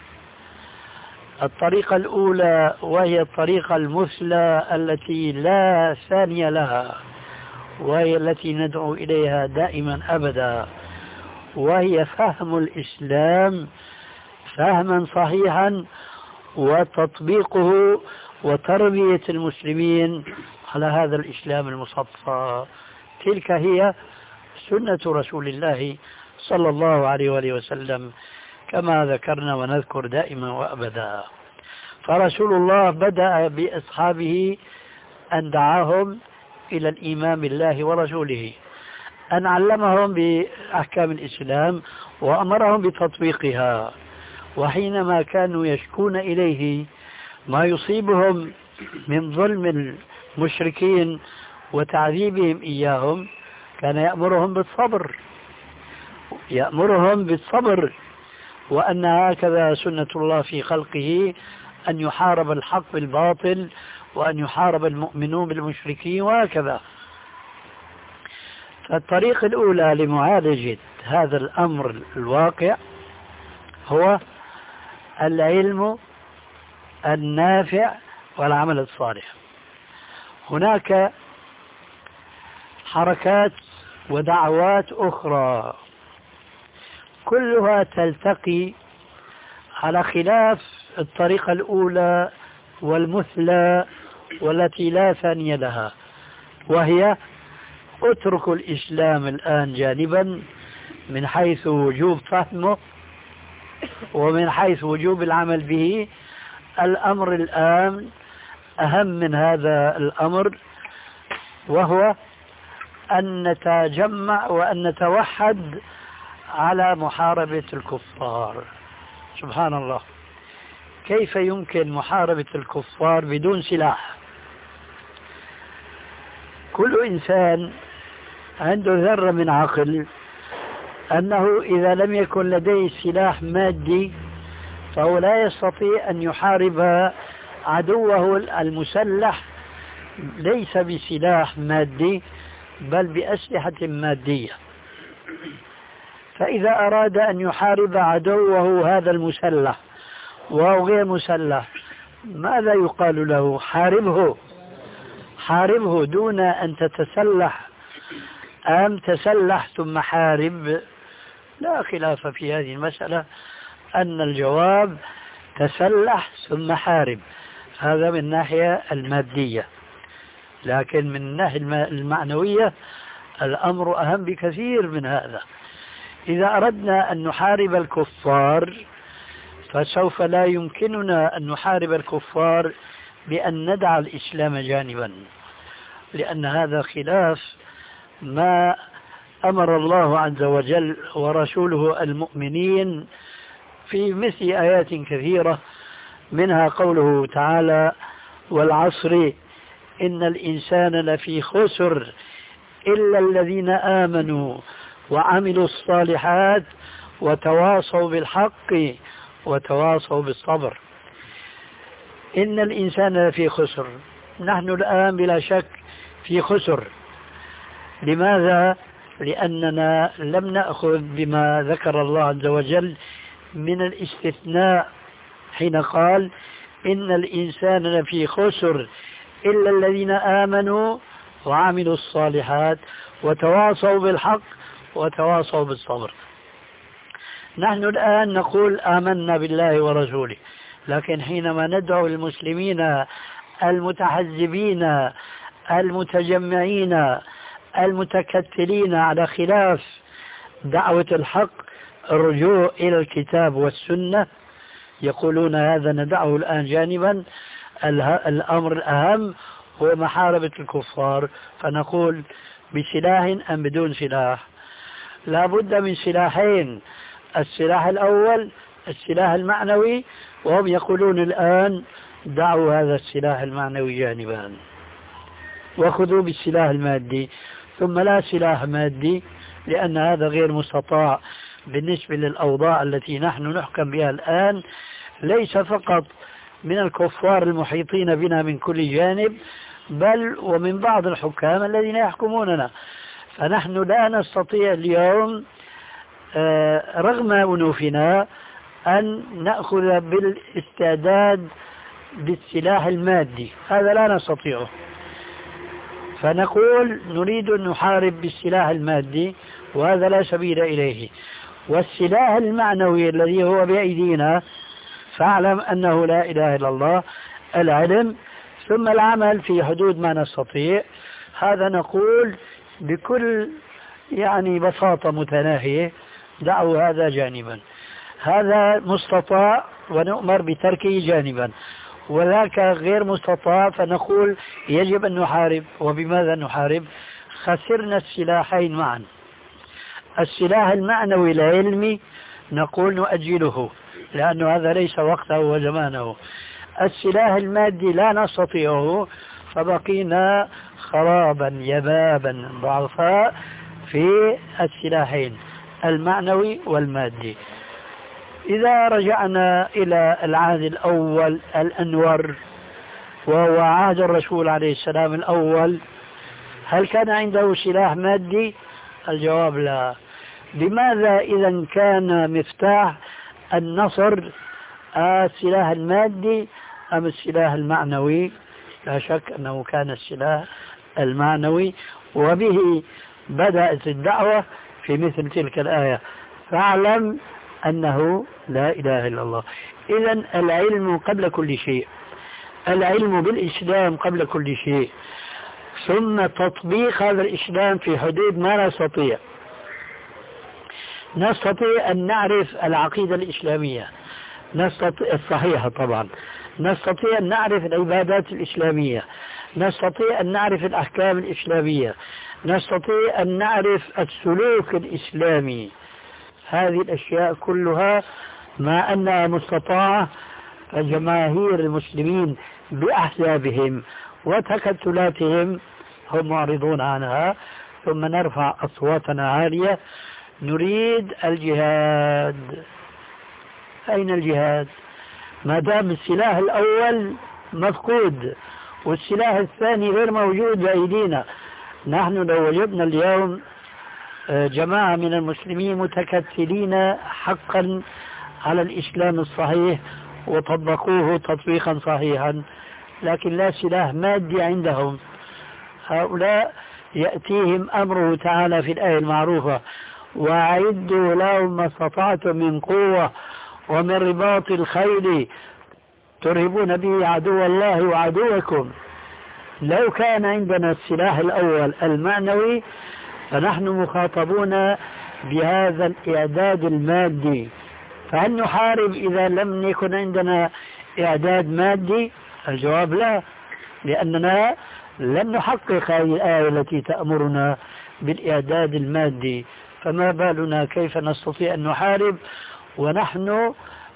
الطريقة الأولى وهي الطريقة المثلى التي لا ثانية لها، وهي التي ندعو إليها دائما أبدا، وهي فهم الإسلام فهما صحيحا وتطبيقه وتربية المسلمين على هذا الإسلام المصفى. تلك هي سنة رسول الله صلى الله عليه وآله وسلم كما ذكرنا ونذكر دائما وأبدا. فرسول الله بدأ بأصحابه أن دعاهم إلى الإيمان بالله ورسوله، أن علمهم بأحكام الإسلام وأمرهم بتطبيقها. وحينما كانوا يشكون إليه ما يصيبهم من ظلم المشركين وتعذيبهم إياهم كان يأمرهم بالصبر، وأن هكذا سنة الله في خلقه، أن يحارب الحق بالباطل وأن يحارب المؤمنون بالمشركين وهكذا. فالطريقة الأولى لمعالجة هذا الأمر الواقع هو العلم النافع والعمل الصالح. هناك حركات ودعوات أخرى كلها تلتقي على خلاف الطريقة الأولى والمثلى والتي لا ثانية لها، وهي اتركوا الإسلام الآن جانبا من حيث وجوب فهمه ومن حيث وجوب العمل به. الأمر الآن أهم من هذا الأمر، وهو أن نتجمع وأن نتوحد على محاربة الكفار. سبحان الله، كيف يمكن محاربة الكفار بدون سلاح؟ كل إنسان عنده ذرة من عقل أنه إذا لم يكن لديه سلاح مادي فهو لا يستطيع أن يحارب عدوه المسلح ليس بسلاح مادي بل بأسلحة مادية. فإذا أراد أن يحارب عدوه هذا المسلح وهو غير مسلح، ماذا يقال له؟ حاربه دون أن تتسلح أم تسلح ثم حارب. لا خلاف في هذه المسألة أن الجواب تسلح ثم حارب، هذا من الناحية المادية. لكن من الناحية المعنوية الأمر أهم بكثير من هذا. إذا أردنا أن نحارب الكفار فسوف لا يمكننا أن نحارب الكفار بأن ندع الإسلام جانبا، لأن هذا خلاف ما أمر الله عز وجل ورسوله المؤمنين في مثل آيات كثيرة، منها قوله تعالى: والعصر إن الإنسان لفي خسر إلا الذين آمنوا وعملوا الصالحات وتواصوا بالحق وتواصوا بالصبر. إن الإنسان لفي خسر، نحن الآن بلا شك في خسر. لماذا؟ لأننا لم نأخذ بما ذكر الله عز وجل من الاستثناء حين قال: إن الإنسان لفي خسر إلا الذين آمنوا وعملوا الصالحات وتواصوا بالحق وتواصوا بالصبر. نحن الآن نقول آمنا بالله ورسوله، لكن حينما ندعو المسلمين المتحزبين المتجمعين المتكتلين على خلاف دعوة الحق الرجوع إلى الكتاب والسنة، يقولون هذا ندعه الآن جانبا، الأمر الأهم هو محاربة الكفار. فنقول بسلاح أم بدون سلاح؟ لا بد من سلاحين: السلاح الأول السلاح المعنوي، وهم يقولون الآن دعوا هذا السلاح المعنوي جانبا وخذوا بالسلاح المادي. ثم لا سلاح مادي، لأن هذا غير مستطاع بالنسبة للأوضاع التي نحن نحكم بها الآن، ليس فقط من الكفار المحيطين بنا من كل جانب، بل ومن بعض الحكام الذين يحكموننا. فنحن لا نستطيع اليوم رغم أنوفنا أن نأخذ بالاستعداد بالسلاح المادي، هذا لا نستطيعه. فنقول نريد أن نحارب بالسلاح المادي، وهذا لا سبيل إليه. والسلاح المعنوي الذي هو بأيدينا فاعلم أنه لا إله إلا الله، العلم ثم العمل في حدود ما نستطيع. هذا نقول بكل بساطة متناهية دعوا هذا جانبا، هذا مستطاع ونؤمر بتركه جانبا، وذاك غير مستطاع فنقول يجب أن نحارب. وبماذا نحارب؟ خسرنا السلاحين معا. السلاح المعنوي العلمي نقول نؤجله لأنه هذا ليس وقته وزمانه. السلاح المادي لا نستطيعه، فبقينا خرابا يبابا ضعفاء في السلاحين المعنوي والمادي. إذا رجعنا إلى العهد الأول الأنور وهو عهد الرسول عليه السلام الأول، هل كان عنده سلاح مادي؟ الجواب لا. لماذا إذا كان مفتاح النصر السلاح المادي أم السلاح المعنوي؟ لا شك أنه كان السلاح المعنوي، وبه بدأت الدعوة في مثل تلك الآية: فاعلم أنه لا إله إلا الله. إذن العلم قبل كل شيء. العلم بالإسلام قبل كل شيء، ثم تطبيق هذا الإسلام في حدود ما نستطيع أن نعرف العقيدة الإسلامية الصحيحة طبعا، نستطيع أن نعرف العبادات الإسلامية، نستطيع أن نعرف الأحكام الإسلامية، نستطيع أن نعرف السلوك الإسلامي. هذه الأشياء كلها ما أنها مستطاعة، فجماهير المسلمين بأحزابهم وتكتلاتهم هم معرضون عنها. ثم نرفع أصواتنا عالية، نريد الجهاد. أين الجهاد؟ ما دام السلاح الأول مفقود والسلاح الثاني غير موجود بأيدينا. نحن لو وجدنا اليوم جماعة من المسلمين متكتلين حقا على الإسلام الصحيح وطبقوه تطبيقا صحيحا، لكن لا سلاح مادي عندهم، هؤلاء يأتيهم أمره تعالى في الآية المعروفة: وأعدوا لهم ما استطعتم من قوة ومن رباط الخيل ترهبون به عدو الله وعدوكم. لو كان عندنا السلاح الأول المعنوي فنحن مخاطبون بهذا الإعداد المادي، فهل نحارب إذا لم يكن عندنا إعداد مادي؟ الجواب لا، لأننا لن نحقق هذه الآية التي تأمرنا بالإعداد المادي، فما بالنا كيف نستطيع أن نحارب ونحن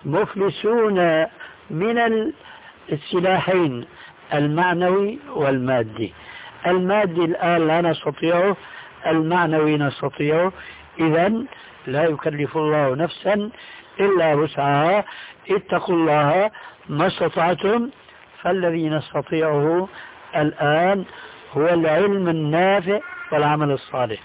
مفلسون من السلاحين المعنوي والمادي. المادي الآن لا نستطيعه، المعنوي نستطيعه. إذن لا يكلف الله نفسا إلا وسعها، اتقوا الله ما استطعتم. فالذي نستطيعه الآن هو العلم النافع والعمل الصالح.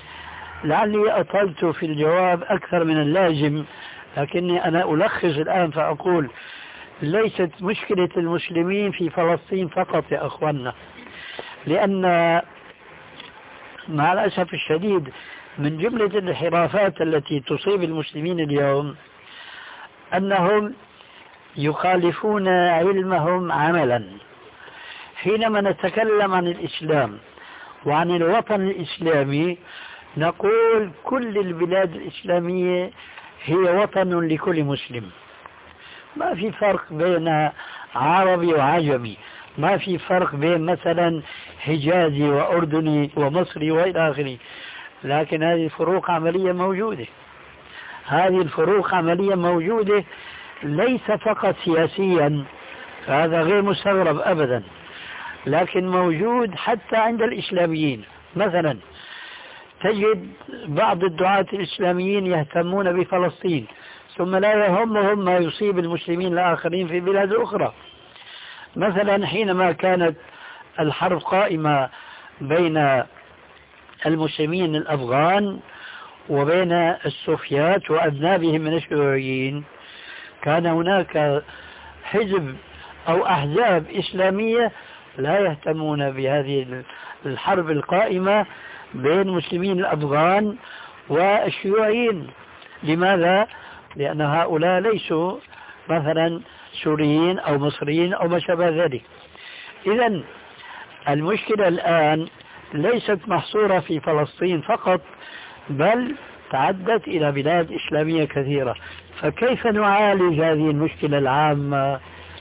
لعلي أطلت في الجواب أكثر من اللازم، لكني أنا ألخص الآن فأقول: ليست مشكلة المسلمين في فلسطين فقط يا أخوانا، لأن مع الأسف الشديد من جملة الانحرافات التي تصيب المسلمين اليوم أنهم يخالفون علمهم عملا. حينما نتكلم عن الإسلام وعن الوطن الإسلامي نقول كل البلاد الإسلامية هي وطن لكل مسلم، ما في فرق بين عربي وعجمي، ما في فرق بين مثلا حجازي وأردني ومصري وإلى آخره. لكن هذه الفروق عملية موجودة، هذه الفروق عملية موجودة، ليس فقط سياسيا، هذا غير مستغرب أبدا، لكن موجود حتى عند الإسلاميين. مثلا تجد بعض الدعاة الإسلاميين يهتمون بفلسطين ثم لا يهمهم ما يصيب المسلمين الآخرين في بلاد أخرى. مثلا حينما كانت الحرب قائمة بين المسلمين الأفغان وبين السوفيات وأذنابهم من الشيوعيين، كان هناك حزب أو أحزاب إسلامية لا يهتمون بهذه الحرب القائمة بين المسلمين الأفغان والشيوعيين. لماذا؟ لأن هؤلاء ليسوا مثلا سوريين أو مصريين أو ما شابه ذلك. إذن المشكلة الآن ليست محصورة في فلسطين فقط، بل تعدت إلى بلاد إسلامية كثيرة. فكيف نعالج هذه المشكلة العامة؟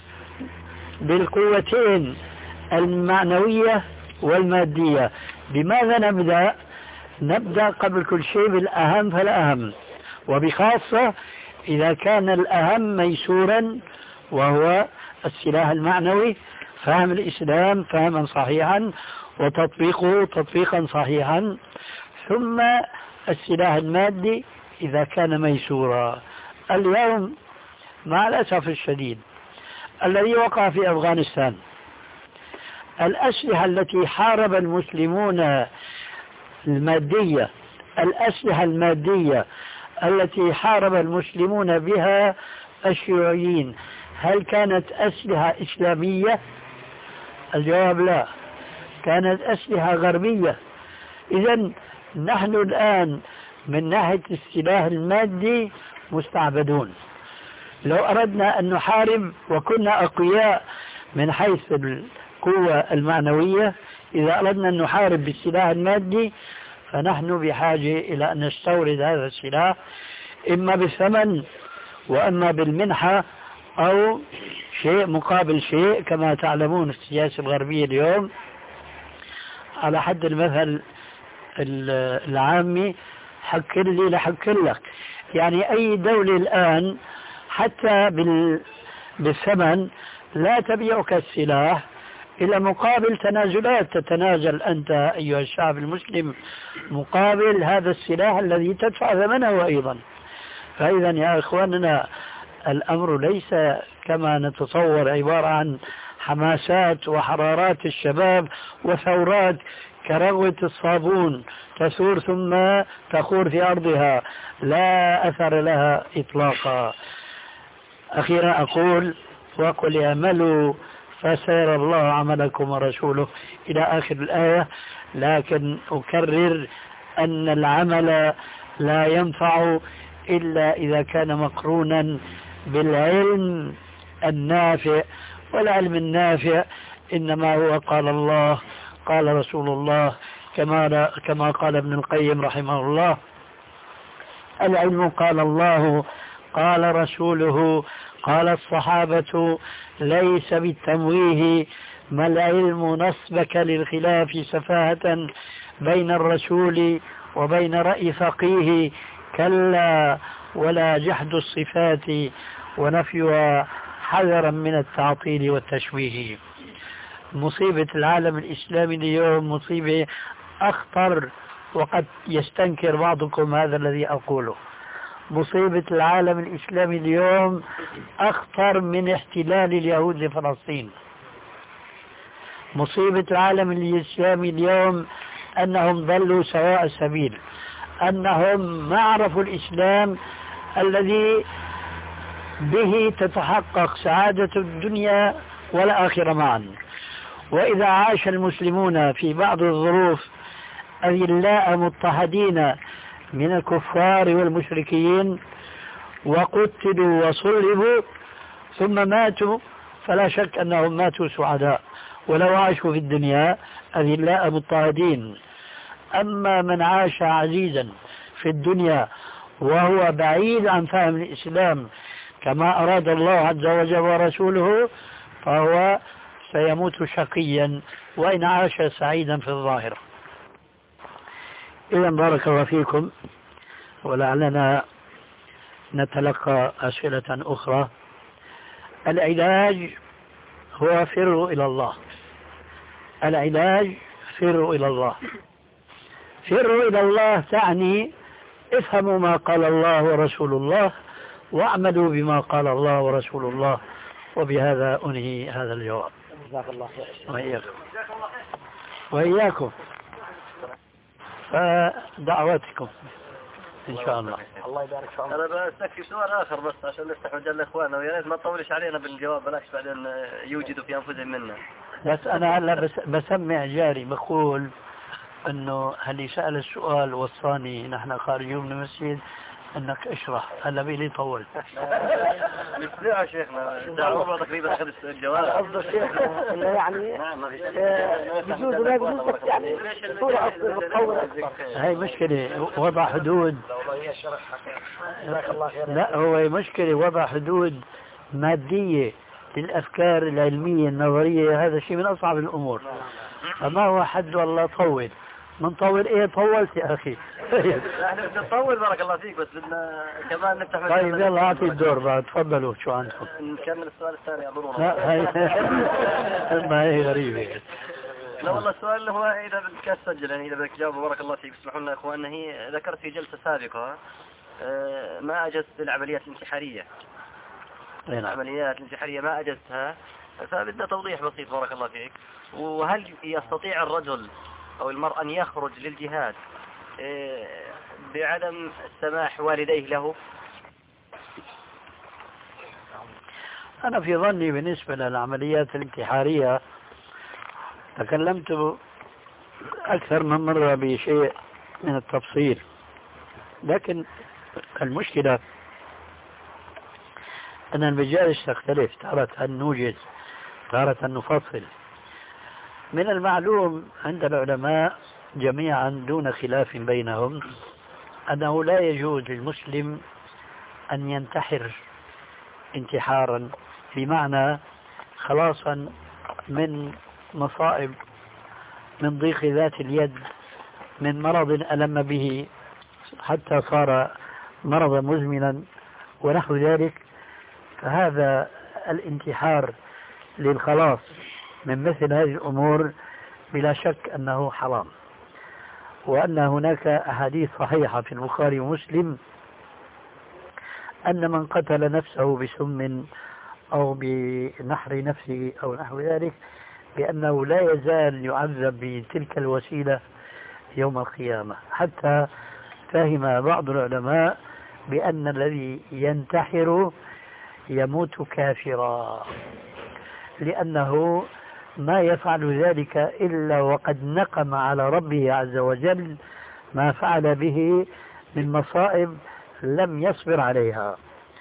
بالقوتين المعنوية والمادية. بماذا نبدأ؟ نبدأ قبل كل شيء بالأهم فالأهم، وبخاصة إذا كان الأهم ميسورا وهو السلاح المعنوي، فهم الإسلام فهما صحيحا وتطبيقه تطبيقا صحيحا، ثم السلاح المادي إذا كان ميسورا. اليوم مع الأسف الشديد الذي وقع في أفغانستان، الأسلحة التي حارب المسلمون المادية، الأسلحة المادية التي حارب المسلمون بها الشيوعيين، هل كانت أسلحة إسلامية؟ الجواب لا، كانت أسلحة غربية. إذن نحن الآن من ناحية السلاح المادي مستعبدون. لو أردنا أن نحارب وكنا أقوياء من حيث القوة المعنوية إذا أردنا أن نحارب بالسلاح المادي فنحن بحاجة إلى أن نستورد هذا السلاح إما بالثمن وإما بالمنحة أو شيء مقابل شيء. كما تعلمون في السياسة الغربية اليوم على حد المثل العامي حكر لي لحكر لك، يعني أي دولة الآن حتى بالثمن لا تبيعك السلاح إلى مقابل تنازلات، تتنازل أنت أيها الشعب المسلم مقابل هذا السلاح الذي تدفع ثمنه أيضا. فإذا يا إخواننا الأمر ليس كما نتصور عبارة عن حماسات وحرارات الشباب وثورات كرغوة الصابون تثور ثم تخور في أرضها لا أثر لها إطلاقا. أخيرا أقول وقل اعملوا فسيرى الله عملكم ورسوله إلى آخر الآية، لكن أكرر أن العمل لا ينفع إلا إذا كان مقرونا بالعلم النافع، والعلم النافع إنما هو قال الله قال رسول الله كما قال ابن القيم رحمه الله: العلم قال الله قال رسوله قال الصحابة ليس بالتمويه، ما العلم نصبك للخلاف سفاهة بين الرسول وبين رأي فقيه، كلا ولا جحد الصفات ونفيها حذرا من التعطيل والتشويه. مصيبة العالم الإسلامي اليوم مصيبة أخطر، وقد يستنكر بعضكم هذا الذي أقوله. مصيبة العالم الإسلامي اليوم أخطر من احتلال اليهود لفلسطين. مصيبة العالم الإسلامي اليوم أنهم ضلوا سواء السبيل، أنهم ما عرفوا الإسلام الذي به تتحقق سعادة الدنيا والآخرة معا. وإذا عاش المسلمون في بعض الظروف أذلاء مضطهدين من الكفار والمشركين وقتلوا وصلبوا ثم ماتوا، فلا شك أنهم ماتوا سعداء ولو عاشوا في الدنيا أذلاء مضطهدين. أما من عاش عزيزا في الدنيا وهو بعيد عن فهم الإسلام كما أراد الله عز وجل ورسوله فهو سيموت شقيا وإن عاش سعيدا في الظاهر. إذا بارك الله فيكم، ولعلنا نتلقى أسئلة أخرى. العلاج هو فروا إلى الله. العلاج فروا إلى الله. فروا إلى الله تعني افهموا ما قال الله ورسول الله واعملوا بما قال الله ورسول الله. وبهذا أنهي هذا الجواب. جزاك الله خير. وإياكم فدعواتكم إن شاء الله. الله يبارك فيك. أنا بستكفي سؤال آخر بس عشان نفتح مجال لإخواننا، ويا ريت ما تطولش علينا بالجواب بلاش بعدين يوجدوا في أنفسهم منا. بس أنا هلا بسمع جاري بقول إنه اللي سأل السؤال وصاني نحن خارجين من المسجد انك اشرح. هلا بيلي طول يا شيخنا دعوة تقريبا اخذ الجواب. قصد شيخنا انه يعني بجوز ولا بجوز يعني صورة متطورة اكثر. هاي مشكلة وضع حدود. لا هو مشكلة وضع حدود مادية للأفكار العلمية النظرية، هذا شيء من أصعب الأمور. فما هو حد والله طول من طول ايه طولت يا اخي. احنا بنطول بارك الله فيك بس بدنا كمان نفتح. طيب يلا اعطي الدور بعد، تفضلوا شو عندكم. نكمل السؤال الثاني اظن. لا ما هي غريبة. لا والله السؤال اللي هو اذا بدك تسجل يعني اذا بدك تجاوب بارك الله فيك. اسمحوا لنا يا اخواننا، هي ذكرت في جلسة سابقة ما اجزت العمليات الانتحارية. العمليات الانتحارية ما اجزتها، فبدنا توضيح بسيط بارك الله فيك. وهل يستطيع الرجل أو المرأة أن يخرج للجهاد بعدم سماح والديه له؟ أنا في ظني بالنسبة للعمليات الانتحارية تكلمت أكثر من مرة بشيء من التفصيل، لكن المشكلة أن المجالس تختلف. تارة أن نوجد تارة نفصل. من المعلوم عند العلماء جميعا دون خلاف بينهم أنه لا يجوز للمسلم أن ينتحر انتحارا، بمعنى خلاصا من مصائب، من ضيق ذات اليد، من مرض ألم به حتى صار مرضا مزمنا ونحو ذلك. فهذا الانتحار للخلاص من مثل هذه الأمور بلا شك أنه حرام، وأن هناك أحاديث صحيحة في البخاري ومسلم أن من قتل نفسه بسم أو بنحر نفسه أو نحو ذلك بأنه لا يزال يعذب بتلك الوسيلة يوم القيامة، حتى فهم بعض العلماء بأن الذي ينتحر يموت كافرا، لأنه ما يفعل ذلك إلا وقد نقم على ربه عز وجل ما فعل به من مصائب لم يصبر عليها.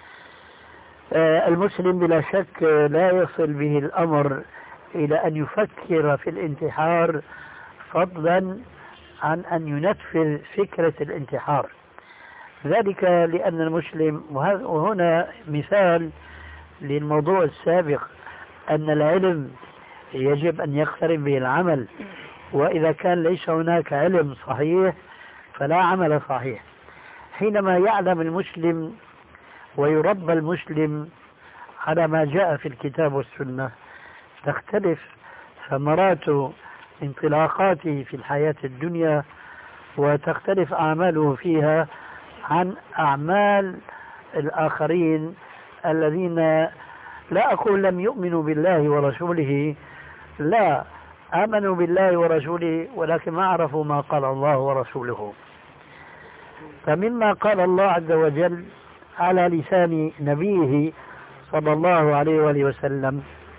المسلم بلا شك لا يصل به الأمر إلى أن يفكر في الانتحار، فضلا عن أن ينفذ فكرة الانتحار. ذلك لأن المسلم، وهنا مثال للموضوع السابق، أن العلم يجب أن يقترن به العمل، وإذا كان ليس هناك علم صحيح فلا عمل صحيح. حينما يعلم المسلم ويربى المسلم على ما جاء في الكتاب والسنة تختلف ثمرات انطلاقاته في الحياة الدنيا، وتختلف أعماله فيها عن أعمال الآخرين الذين لا أقول لم يؤمنوا بالله ورسوله، لا، آمنوا بالله ورسوله ولكن ما عرفوا ما قال الله ورسوله. فمما قال الله عز وجل على لسان نبيه صلى الله عليه وآله وسلم: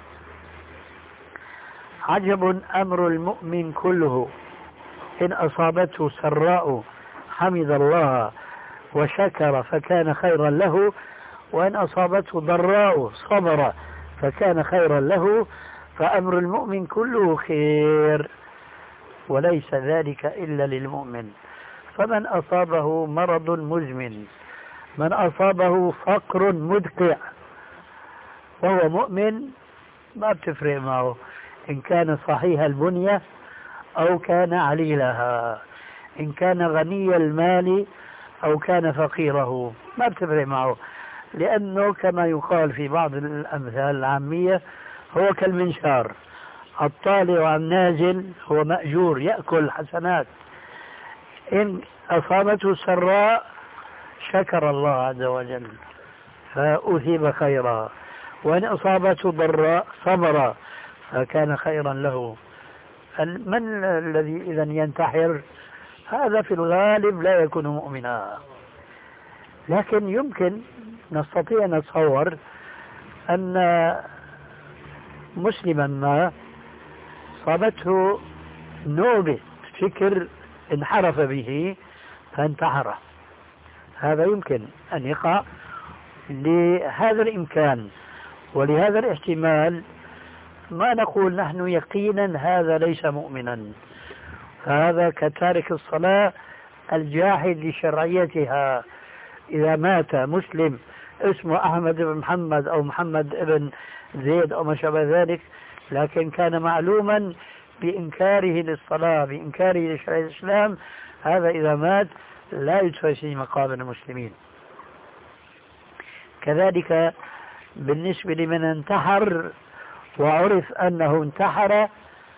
عجب أمر المؤمن كله، إن أصابته سراء حمد الله وشكر فكان خيرا له، وإن أصابته ضراء صبر فكان خيرا له، فأمر المؤمن كله خير، وليس ذلك إلا للمؤمن. فمن أصابه مرض مزمن، من أصابه فقر مدقع وهو مؤمن، ما بتفرق معه إن كان صحيح البنية أو كان عليلها، إن كان غني المال أو كان فقيره، ما بتفرق معه، لأنه كما يقال في بعض الأمثال العامية هو كالمنشار، الطالع عن نازل هو مأجور يأكل حسنات. إن أصابته سراء شكر الله عز وجل فأثيب خيرا، وإن أصابته ضراء صبر فكان خيرا له. من الذي إذا ينتحر؟ هذا في الغالب لا يكون مؤمنا، لكن يمكن نستطيع نتصور أن مسلما ما صابته نوبة فكر انحرف به فانتحر، هذا يمكن أن يقع. لهذا الإمكان ولهذا الاحتمال ما نقول نحن يقينا هذا ليس مؤمنا، فهذا كتارك الصلاة الجاحد لشرعيتها. إذا مات مسلم اسمه أحمد بن محمد أو محمد بن زيد أو ما شابه ذلك، لكن كان معلوما بإنكاره للصلاة، بإنكاره لشرع الإسلام، هذا إذا مات لا يدفع في مقابر المسلمين. كذلك بالنسبة لمن انتحر وعرف أنه انتحر،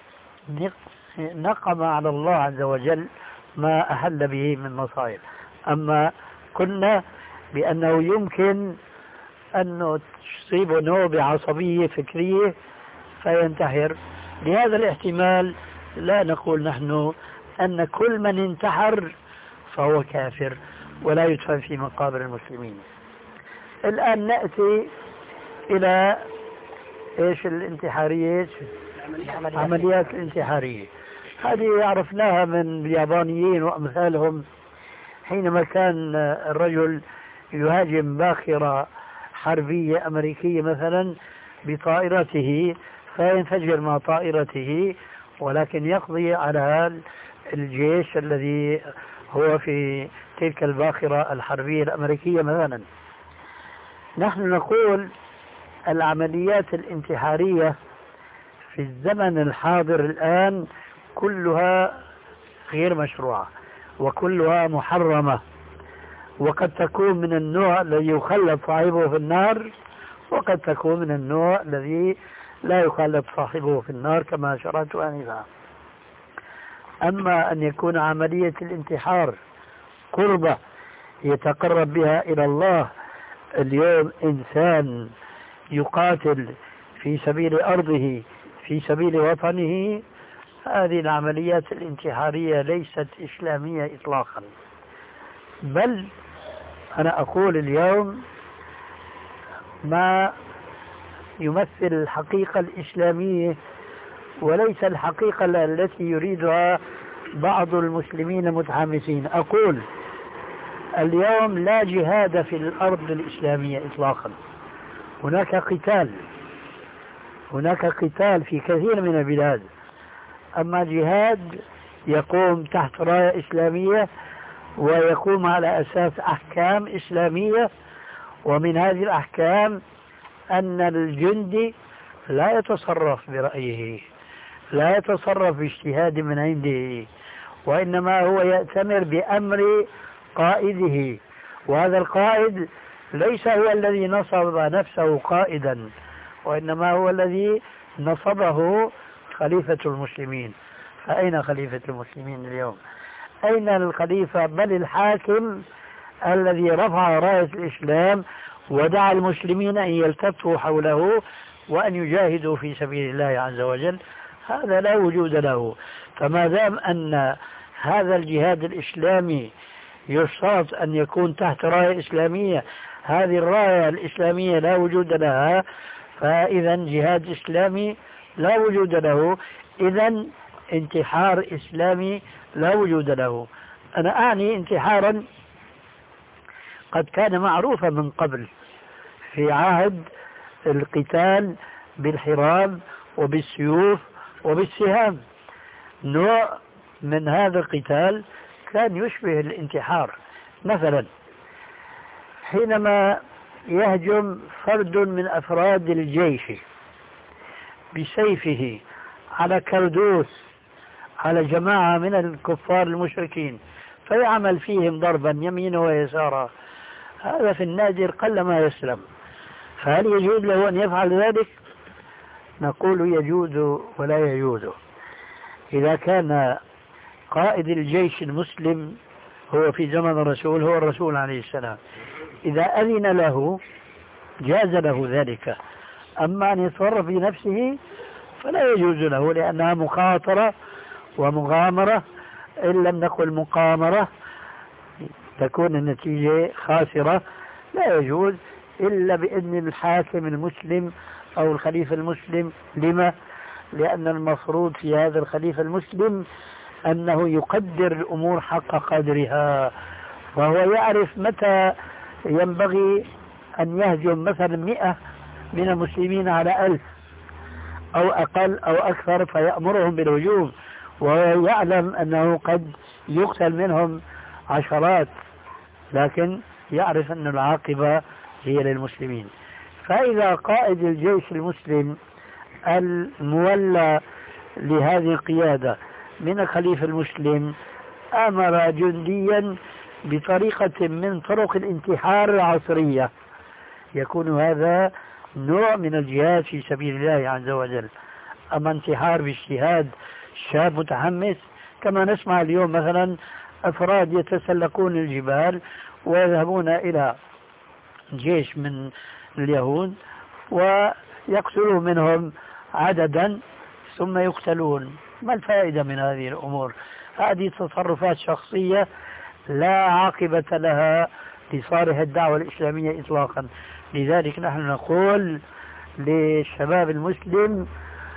نقم على الله عز وجل ما أحل به من مصائب. أما كنا بأنه يمكن أن تصيبه نوبة عصبية فكرية فينتحر، لهذا الاحتمال لا نقول نحن أن كل من انتحر فهو كافر ولا يدفن في مقابر المسلمين. الآن نأتي إلى إيش الانتحارية، عمليات الانتحارية. هذه عرفناها من اليابانيين وأمثالهم، حينما كان الرجل يهاجم باخرة حربية أمريكية مثلا بطائرته فينفجر مع طائرته، ولكن يقضي على الجيش الذي هو في تلك الباخرة الحربية الأمريكية مثلا. نحن نقول العمليات الانتحارية في الزمن الحاضر الآن كلها غير مشروعة وكلها محرمة، وقد تكون من النوع الذي يخلد صاحبه في النار، وقد تكون من النوع الذي لا يخلد صاحبه في النار كما شرعت آنفا. أما أن يكون عملية الانتحار قربة يتقرب بها إلى الله، اليوم إنسان يقاتل في سبيل أرضه في سبيل وطنه، هذه العمليات الانتحارية ليست إسلامية إطلاقا. بل أنا أقول اليوم ما يمثل الحقيقة الإسلامية وليس الحقيقة التي يريدها بعض المسلمين المتحمسين. أقول اليوم لا جهاد في الأرض الإسلامية إطلاقا، هناك قتال في كثير من البلاد، أما جهاد يقوم تحت راية إسلامية ويقوم على أساس أحكام إسلامية، ومن هذه الأحكام أن الجندي لا يتصرف برأيه، لا يتصرف باجتهاد من عنده، وإنما هو يأتمر بأمر قائده، وهذا القائد ليس هو الذي نصب نفسه قائدا، وإنما هو الذي نصبه خليفة المسلمين. فأين خليفة المسلمين اليوم؟ أين الخليفة بل الحاكم الذي رفع راية الإسلام ودعا المسلمين أن يلتفوا حوله وأن يجاهدوا في سبيل الله عز وجل؟ هذا لا وجود له. فما دام أن هذا الجهاد الإسلامي يشترط أن يكون تحت راية إسلامية، هذه الراية الإسلامية لا وجود لها، فإذا جهاد إسلامي لا وجود له، إذا انتحار إسلامي لا وجود له. أنا أعني انتحارا قد كان معروفا من قبل في عهد القتال بالحراب وبالسيوف وبالسهام. نوع من هذا القتال كان يشبه الانتحار. مثلا حينما يهجم فرد من أفراد الجيش بسيفه على كردوس على جماعة من الكفار المشركين فيعمل فيهم ضربا يمينا ويسارا، هذا في النادر قلما يسلم، فهل يجوز له أن يفعل ذلك؟ نقول يجوز ولا يجوز. إذا كان قائد الجيش المسلم هو في زمن الرسول هو الرسول عليه السلام، إذا أذن له جاز له ذلك، أما أن يتصرف بنفسه فلا يجوز له، لأنها مخاطرة ومغامرة، إن لم نقل مقامرة تكون النتيجة خاسرة. لا يجوز إلا بإذن الحاكم المسلم أو الخليفة المسلم. لما؟ لأن المفروض في هذا الخليفة المسلم أنه يقدر الأمور حق قدرها، وهو يعرف متى ينبغي أن يهجم مثلا 100 من المسلمين على 1000 أو أقل أو أكثر فيأمرهم بالهجوم، وهو يعلم أنه قد يقتل منهم عشرات، لكن يعرف أن العاقبة هي للمسلمين. فإذا قائد الجيش المسلم المولى لهذه القيادة من الخليفة المسلم أمر جنديا بطريقة من طرق الانتحار العصرية، يكون هذا نوع من الجهاد في سبيل الله عز وجل. أما انتحار باجتهاد شاب متحمس كما نسمع اليوم مثلا أفراد يتسلقون الجبال ويذهبون إلى جيش من اليهود ويقتلوا منهم عددا ثم يقتلون. ما الفائدة من هذه الأمور؟ هذه تصرفات شخصية لا عاقبة لها لصالح الدعوة الإسلامية إطلاقا. لذلك نحن نقول للشباب المسلم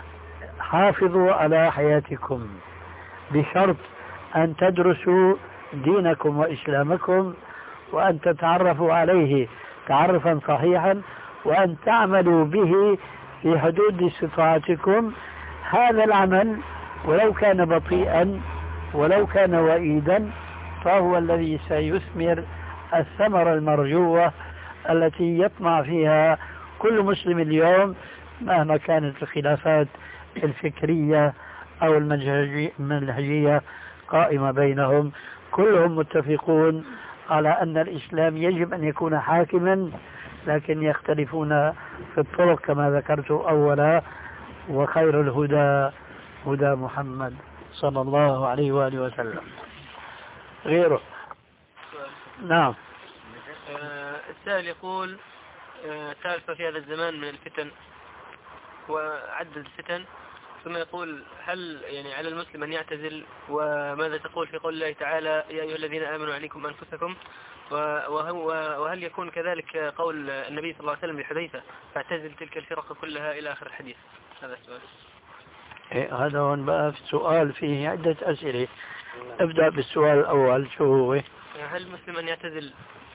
حافظوا على حياتكم بشرط أن تدرسوا دينكم وإسلامكم وأن تتعرفوا عليه تعرفا صحيحا وأن تعملوا به في حدود استطاعتكم هذا العمل ولو كان بطيئا ولو كان وئيدا فهو الذي سيثمر الثمرة المرجوة التي يطمع فيها كل مسلم اليوم مهما كانت الخلافات الفكرية أو المنهجية قائمة بينهم. كلهم متفقون على أن الإسلام يجب أن يكون حاكما، لكن يختلفون في الطرق كما ذكرت أولا. وخير الهدى هدى محمد صلى الله عليه وآله وسلم. غيره. نعم. السائل يقول تعرف في هذا الزمان من الفتن وعدد الفتن، ثم يقول هل يعني على المسلم أن يعتزل؟ وماذا تقول في قول الله تعالى يا أيها الذين آمنوا عليكم أنفسكم؟ وهل يكون كذلك قول النبي صلى الله عليه وسلم لحذيفة فاعتزل تلك الفرق كلها إلى آخر الحديث؟ هذا السؤال. هذا هون بقى في سؤال فيه عدة أسئلة. ابدأ بالسؤال الأول، شو هو؟ هل المسلم أن يعتزل؟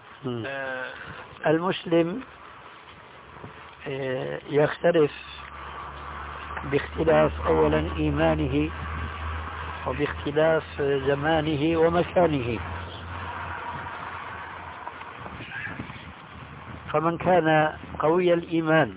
المسلم يختلف باختلاف أولا إيمانه وباختلاف زمانه ومكانه. فمن كان قوي الإيمان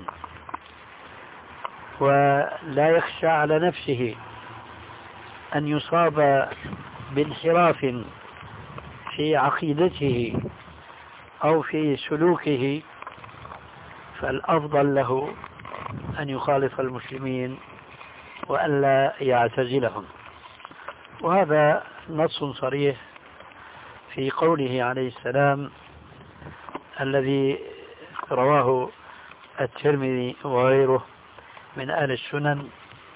ولا يخشى على نفسه أن يصاب بانحراف في عقيدته أو في سلوكه فالأفضل له أن يخالف المسلمين وأن لا يعتزلهم. وهذا نص صريح في قوله عليه السلام الذي رواه الترمذي وغيره من أهل السنن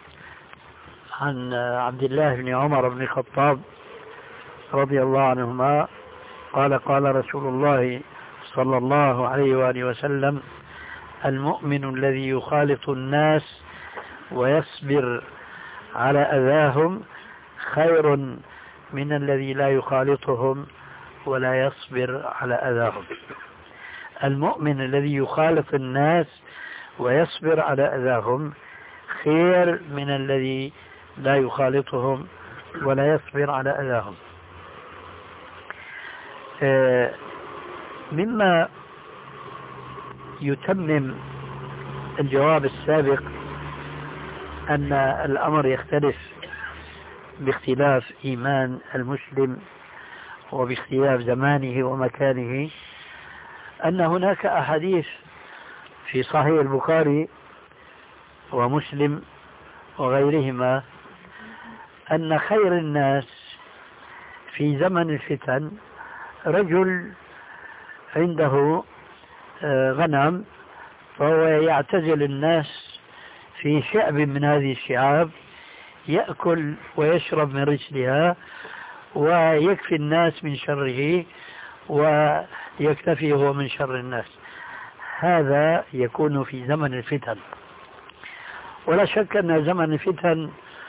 عن عبد الله بن عمر بن الخطاب رضي الله عنهما قال قال رسول الله صلى الله عليه وآله وسلم المؤمن الذي يخالط الناس ويصبر على أذاهم خير من الذي لا يخالطهم ولا يصبر على أذاهم. المؤمن الذي يخالط الناس ويصبر على أذاهم خير من الذي لا يخالطهم ولا يصبر على أذاهم. مما يتمم الجواب السابق أن الأمر يختلف باختلاف إيمان المسلم وباختلاف زمانه ومكانه، أن هناك أحاديث في صحيح البخاري ومسلم وغيرهما أن خير الناس في زمن الفتن رجل عنده غنم فهو يعتزل الناس في شعب من هذه الشعاب يأكل ويشرب من رجلها ويكفي الناس من شره ويكتفي هو من شر الناس. هذا يكون في زمن الفتن. ولا شك أن زمن الفتن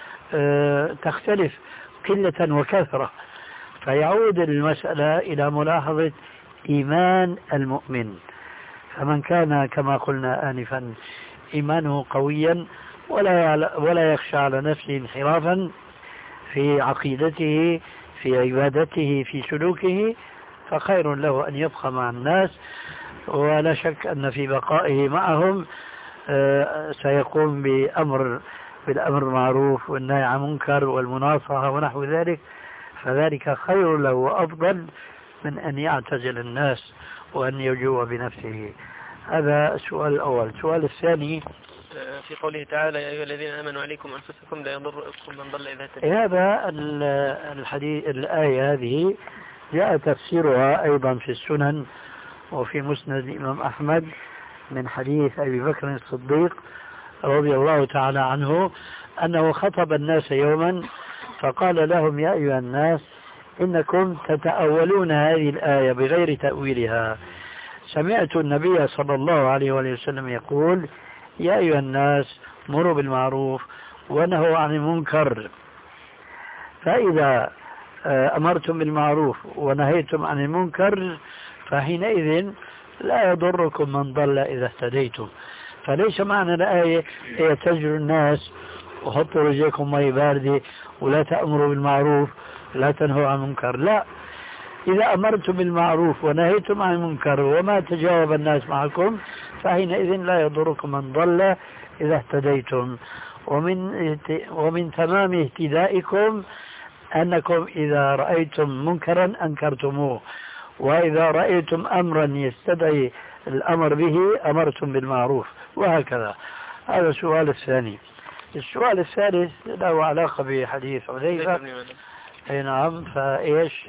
تختلف قلة وكثرة، فيعود المسألة إلى ملاحظة إيمان المؤمن. فمن كان كما قلنا آنفا إيمانه قويا ولا يخشى على نفسه انحرافا في عقيدته في عبادته في سلوكه فخير له أن يبقى مع الناس. ولا شك أن في بقائه معهم سيقوم بالأمر المعروف والنهي عن المنكر والمناصحة ونحو ذلك، فذلك خير له وأفضل من أن يعتزل الناس وأن يجوع بنفسه. هذا السؤال الأول. السؤال الثاني في قوله تعالى يا أيها الذين آمنوا عليكم أنفسكم لا يضركم من ضل إذا اهتديتم. هذا الحديث الآية هذه جاء تفسيرها أيضا في السنن وفي مسند الإمام أحمد من حديث أبي بكر الصديق رضي الله تعالى عنه أنه خطب الناس يوما فقال لهم يا أيها الناس إنكم تتأولون هذه الآية بغير تأويلها. سمعت النبي صلى الله عليه وسلم يقول يا أيها الناس مروا بالمعروف ونهوا عن المنكر، فإذا أمرتم بالمعروف ونهيتم عن المنكر فحينئذ لا يضركم من ضل إذا اهتديتم. فليس معنى الآية تزجروا الناس وحطوا رجليكم مي باردة ولا تأمروا بالمعروف لا تنهوا عن المنكر. لا، إذا أمرتم بالمعروف ونهيتم عن المنكر وما تجاوب الناس معكم فحينئذ لا يضركم من ضل إذا اهتديتم. ومن تمام اهتدائكم أنكم إذا رأيتم منكرا أنكرتموه، وإذا رأيتم أمرا يستدعي الأمر به أمرتم بالمعروف، وهكذا. هذا السؤال الثاني. السؤال الثالث له علاقة بحديث حذيفة. أي نعم. فإيش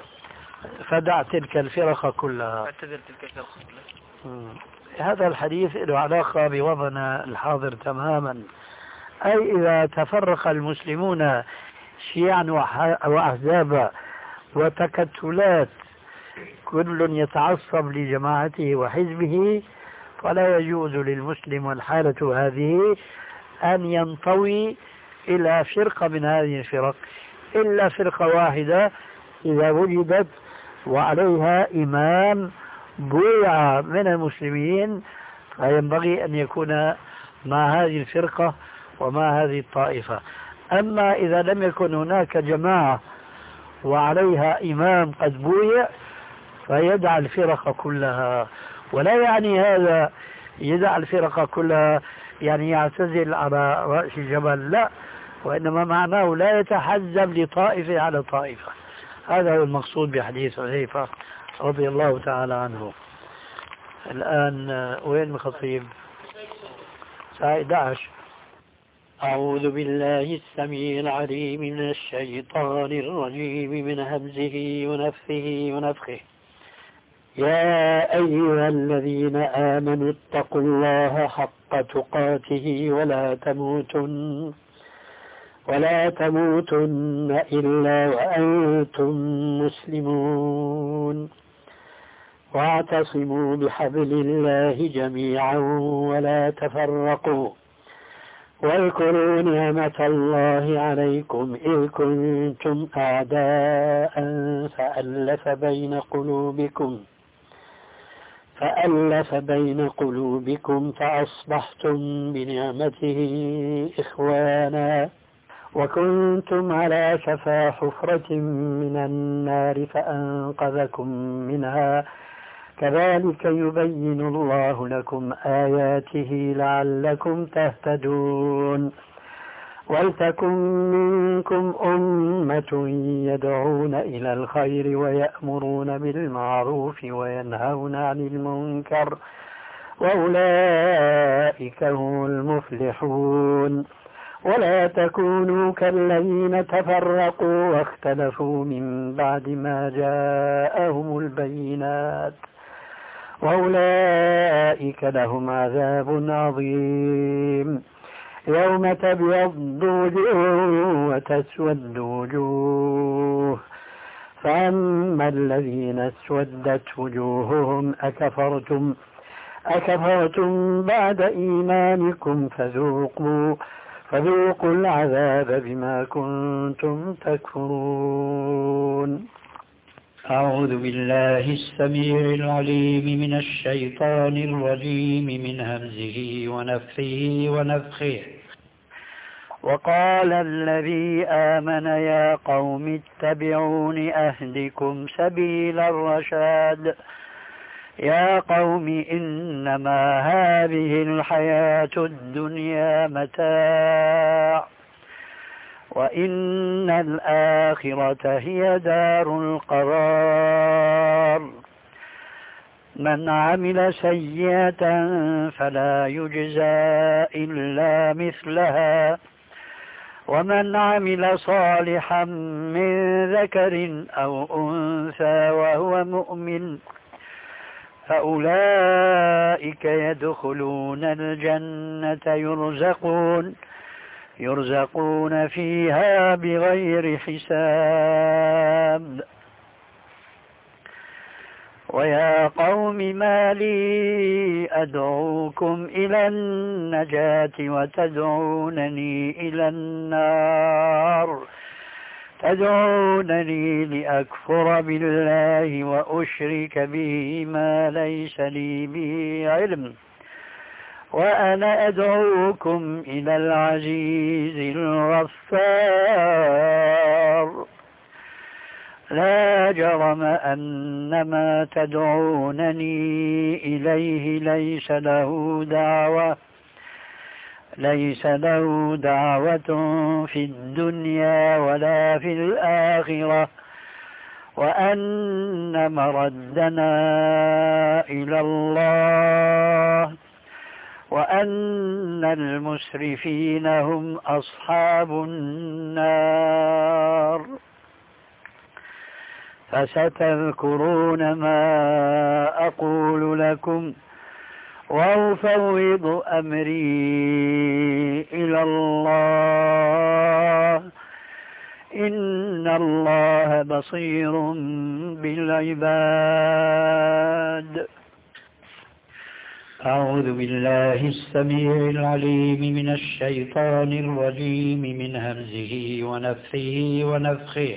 فدع تلك الفرقة كلها. اعتذر تلك الفرقة كلها. هذا الحديث له علاقة بوضعنا الحاضر تماما. أي إذا تفرق المسلمون شيعا وأحزابا وتكتلات كل يتعصب لجماعته وحزبه، فلا يجوز للمسلم والحالة هذه أن ينطوي إلى فرقة من هذه الفرق إلا فرقة واحدة إذا وجدت وعليها إمام بويع من المسلمين، فينبغي أن يكون مع هذه الفرقة ومع هذه الطائفة. أما إذا لم يكن هناك جماعة وعليها إمام قد بويع فيدع الفرقة كلها. ولا يعني هذا يدع الفرقة كلها يعني يعتزل على رأس الجبل، لا، وإنما معناه لا يتحزب لطائفة على طائفة. هذا هو المقصود بحديث حذيفة رضي الله تعالى عنه. الآن وين الخطيب؟ الساعة 11. أعوذ بالله السميع العليم من الشيطان الرجيم من همزه ونفثه ونفخه. يا أيها الذين آمنوا اتقوا الله حق تقاته ولا تموتن إلا وأنتم مسلمون، واعتصموا بحبل الله جميعا ولا تفرقوا، واذكروا نعمة الله عليكم إذ كنتم أعداء فألف بين قلوبكم فأصبحتم بنعمته إخوانا، وكنتم على شفا حفرة من النار فأنقذكم منها، كذلك يبين الله لكم آياته لعلكم تهتدون. ولتكن منكم أمة يدعون إلى الخير ويأمرون بالمعروف وينهون عن المنكر وأولئك هم المفلحون. ولا تكونوا كالذين تفرقوا واختلفوا من بعد ما جاءهم البينات وأولئك لهم عذاب عظيم. يوم تبيض وجوه وتسود وجوه، فأما الذين اسودت وجوههم أكفرتم بعد إيمانكم فذوقوا العذاب بما كنتم تكفرون. أعوذ بالله السميع العليم من الشيطان الرجيم من همزه ونفثه ونفخه. وقال الذي آمن يا قوم اتبعون أهدكم سبيل الرشاد. يا قوم إنما هذه الحياة الدنيا متاع وإن الآخرة هي دار القرار. من عمل سيئة فلا يجزى إلا مثلها ومن عمل صالحا من ذكر أو أنثى وهو مؤمن فأولئك يدخلون الجنة يرزقون فيها بغير حساب. ويا قوم ما لي أدعوكم إلى النجاة وتدعونني إلى النار، تدعونني لأكفر بالله وأشرك به ما ليس لي به علم وأنا أدعوكم إلى العزيز الغفار. لا جرم أن ما تدعونني إليه ليس له دعوة في الدنيا ولا في الآخرة، وأن مردنا إلى الله، وأن المسرفين هم أصحاب النار. فستذكرون ما أقول لكم وأفوض أمري إلى الله، إن الله بصير بالعباد. أعوذ بالله السميع العليم من الشيطان الرجيم من همزه ونفخه ونفخه.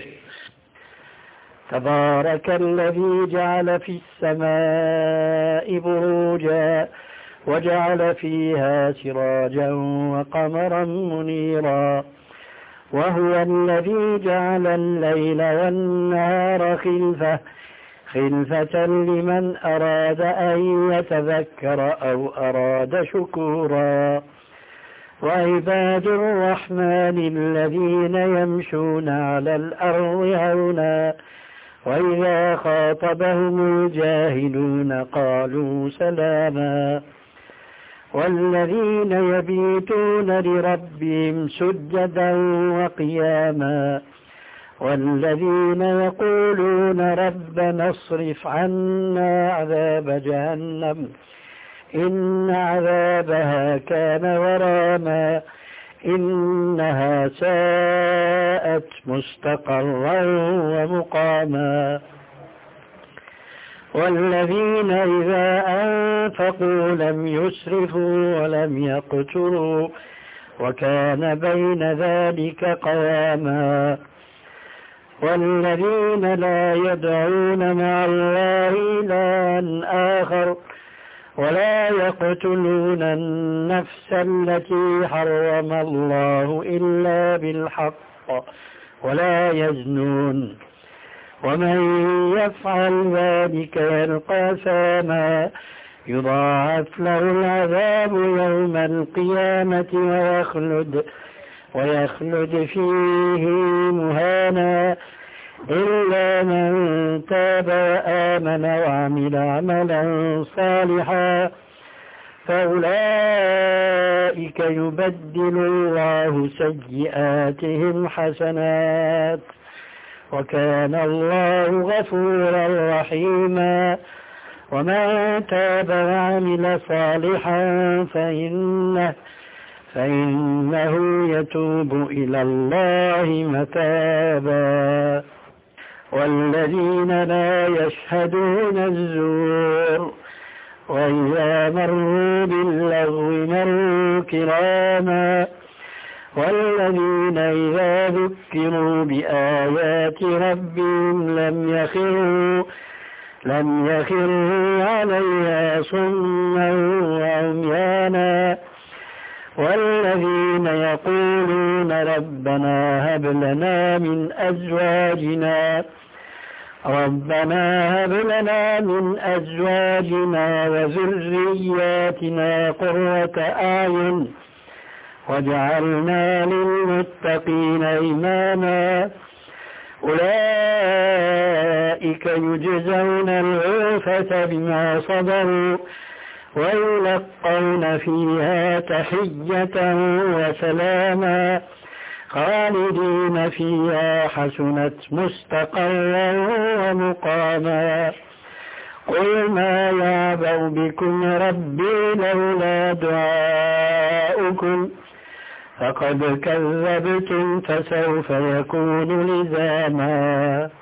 تبارك الذي جعل في السماء بروجا وجعل فيها سراجا وقمرا منيرا، وهو الذي جعل الليل والنهار خلفة لمن أراد أن يتذكر أو أراد شكورا. وعباد الرحمن الذين يمشون على الأرض هونا وإذا خاطبهم الجاهلون قالوا سلاما. والذين يبيتون لربهم سجدا وقياما، والذين يقولون ربنا اصرف عنا عذاب جهنم إن عذابها كان غراما إنها ساءت مستقرا ومقاما. والذين إذا أنفقوا لم يسرفوا ولم يقتروا وكان بين ذلك قواما. والذين لا يدعون مع الله إلها آخر ولا يقتلون النفس التي حرم الله إلا بالحق ولا يزنون، ومن يفعل ذلك يلقى ثاما يضاعف له العذاب يوم القيامة ويخلد فيه مهانا إلا من تاب وآمن وعمل عملا صالحا فأولئك يبدل الله سيئاتهم حسنات وكان الله غفورا رحيما. ومن تاب وعمل صالحا فإنه يتوب إلى الله متابا. والذين لا يشهدون الزور وإذا مروا باللغو مروا كراما. والذين إذا ذكروا بآيات ربهم لم يخروا عليها صما وعميانا. والذين يقولون ربنا هب لنا من أزواجنا وذرياتنا قرة أعين واجعلنا للمتقين إماما. أولئك يجزون الغرفة بما صبروا ويلقون فيها تحية وسلاما خالدين فيها حسنت مستقرا ومقاما. قل ما يعبأ بكم ربي لولا دعاؤكم فقد كذبتم فسوف يكون لزاما.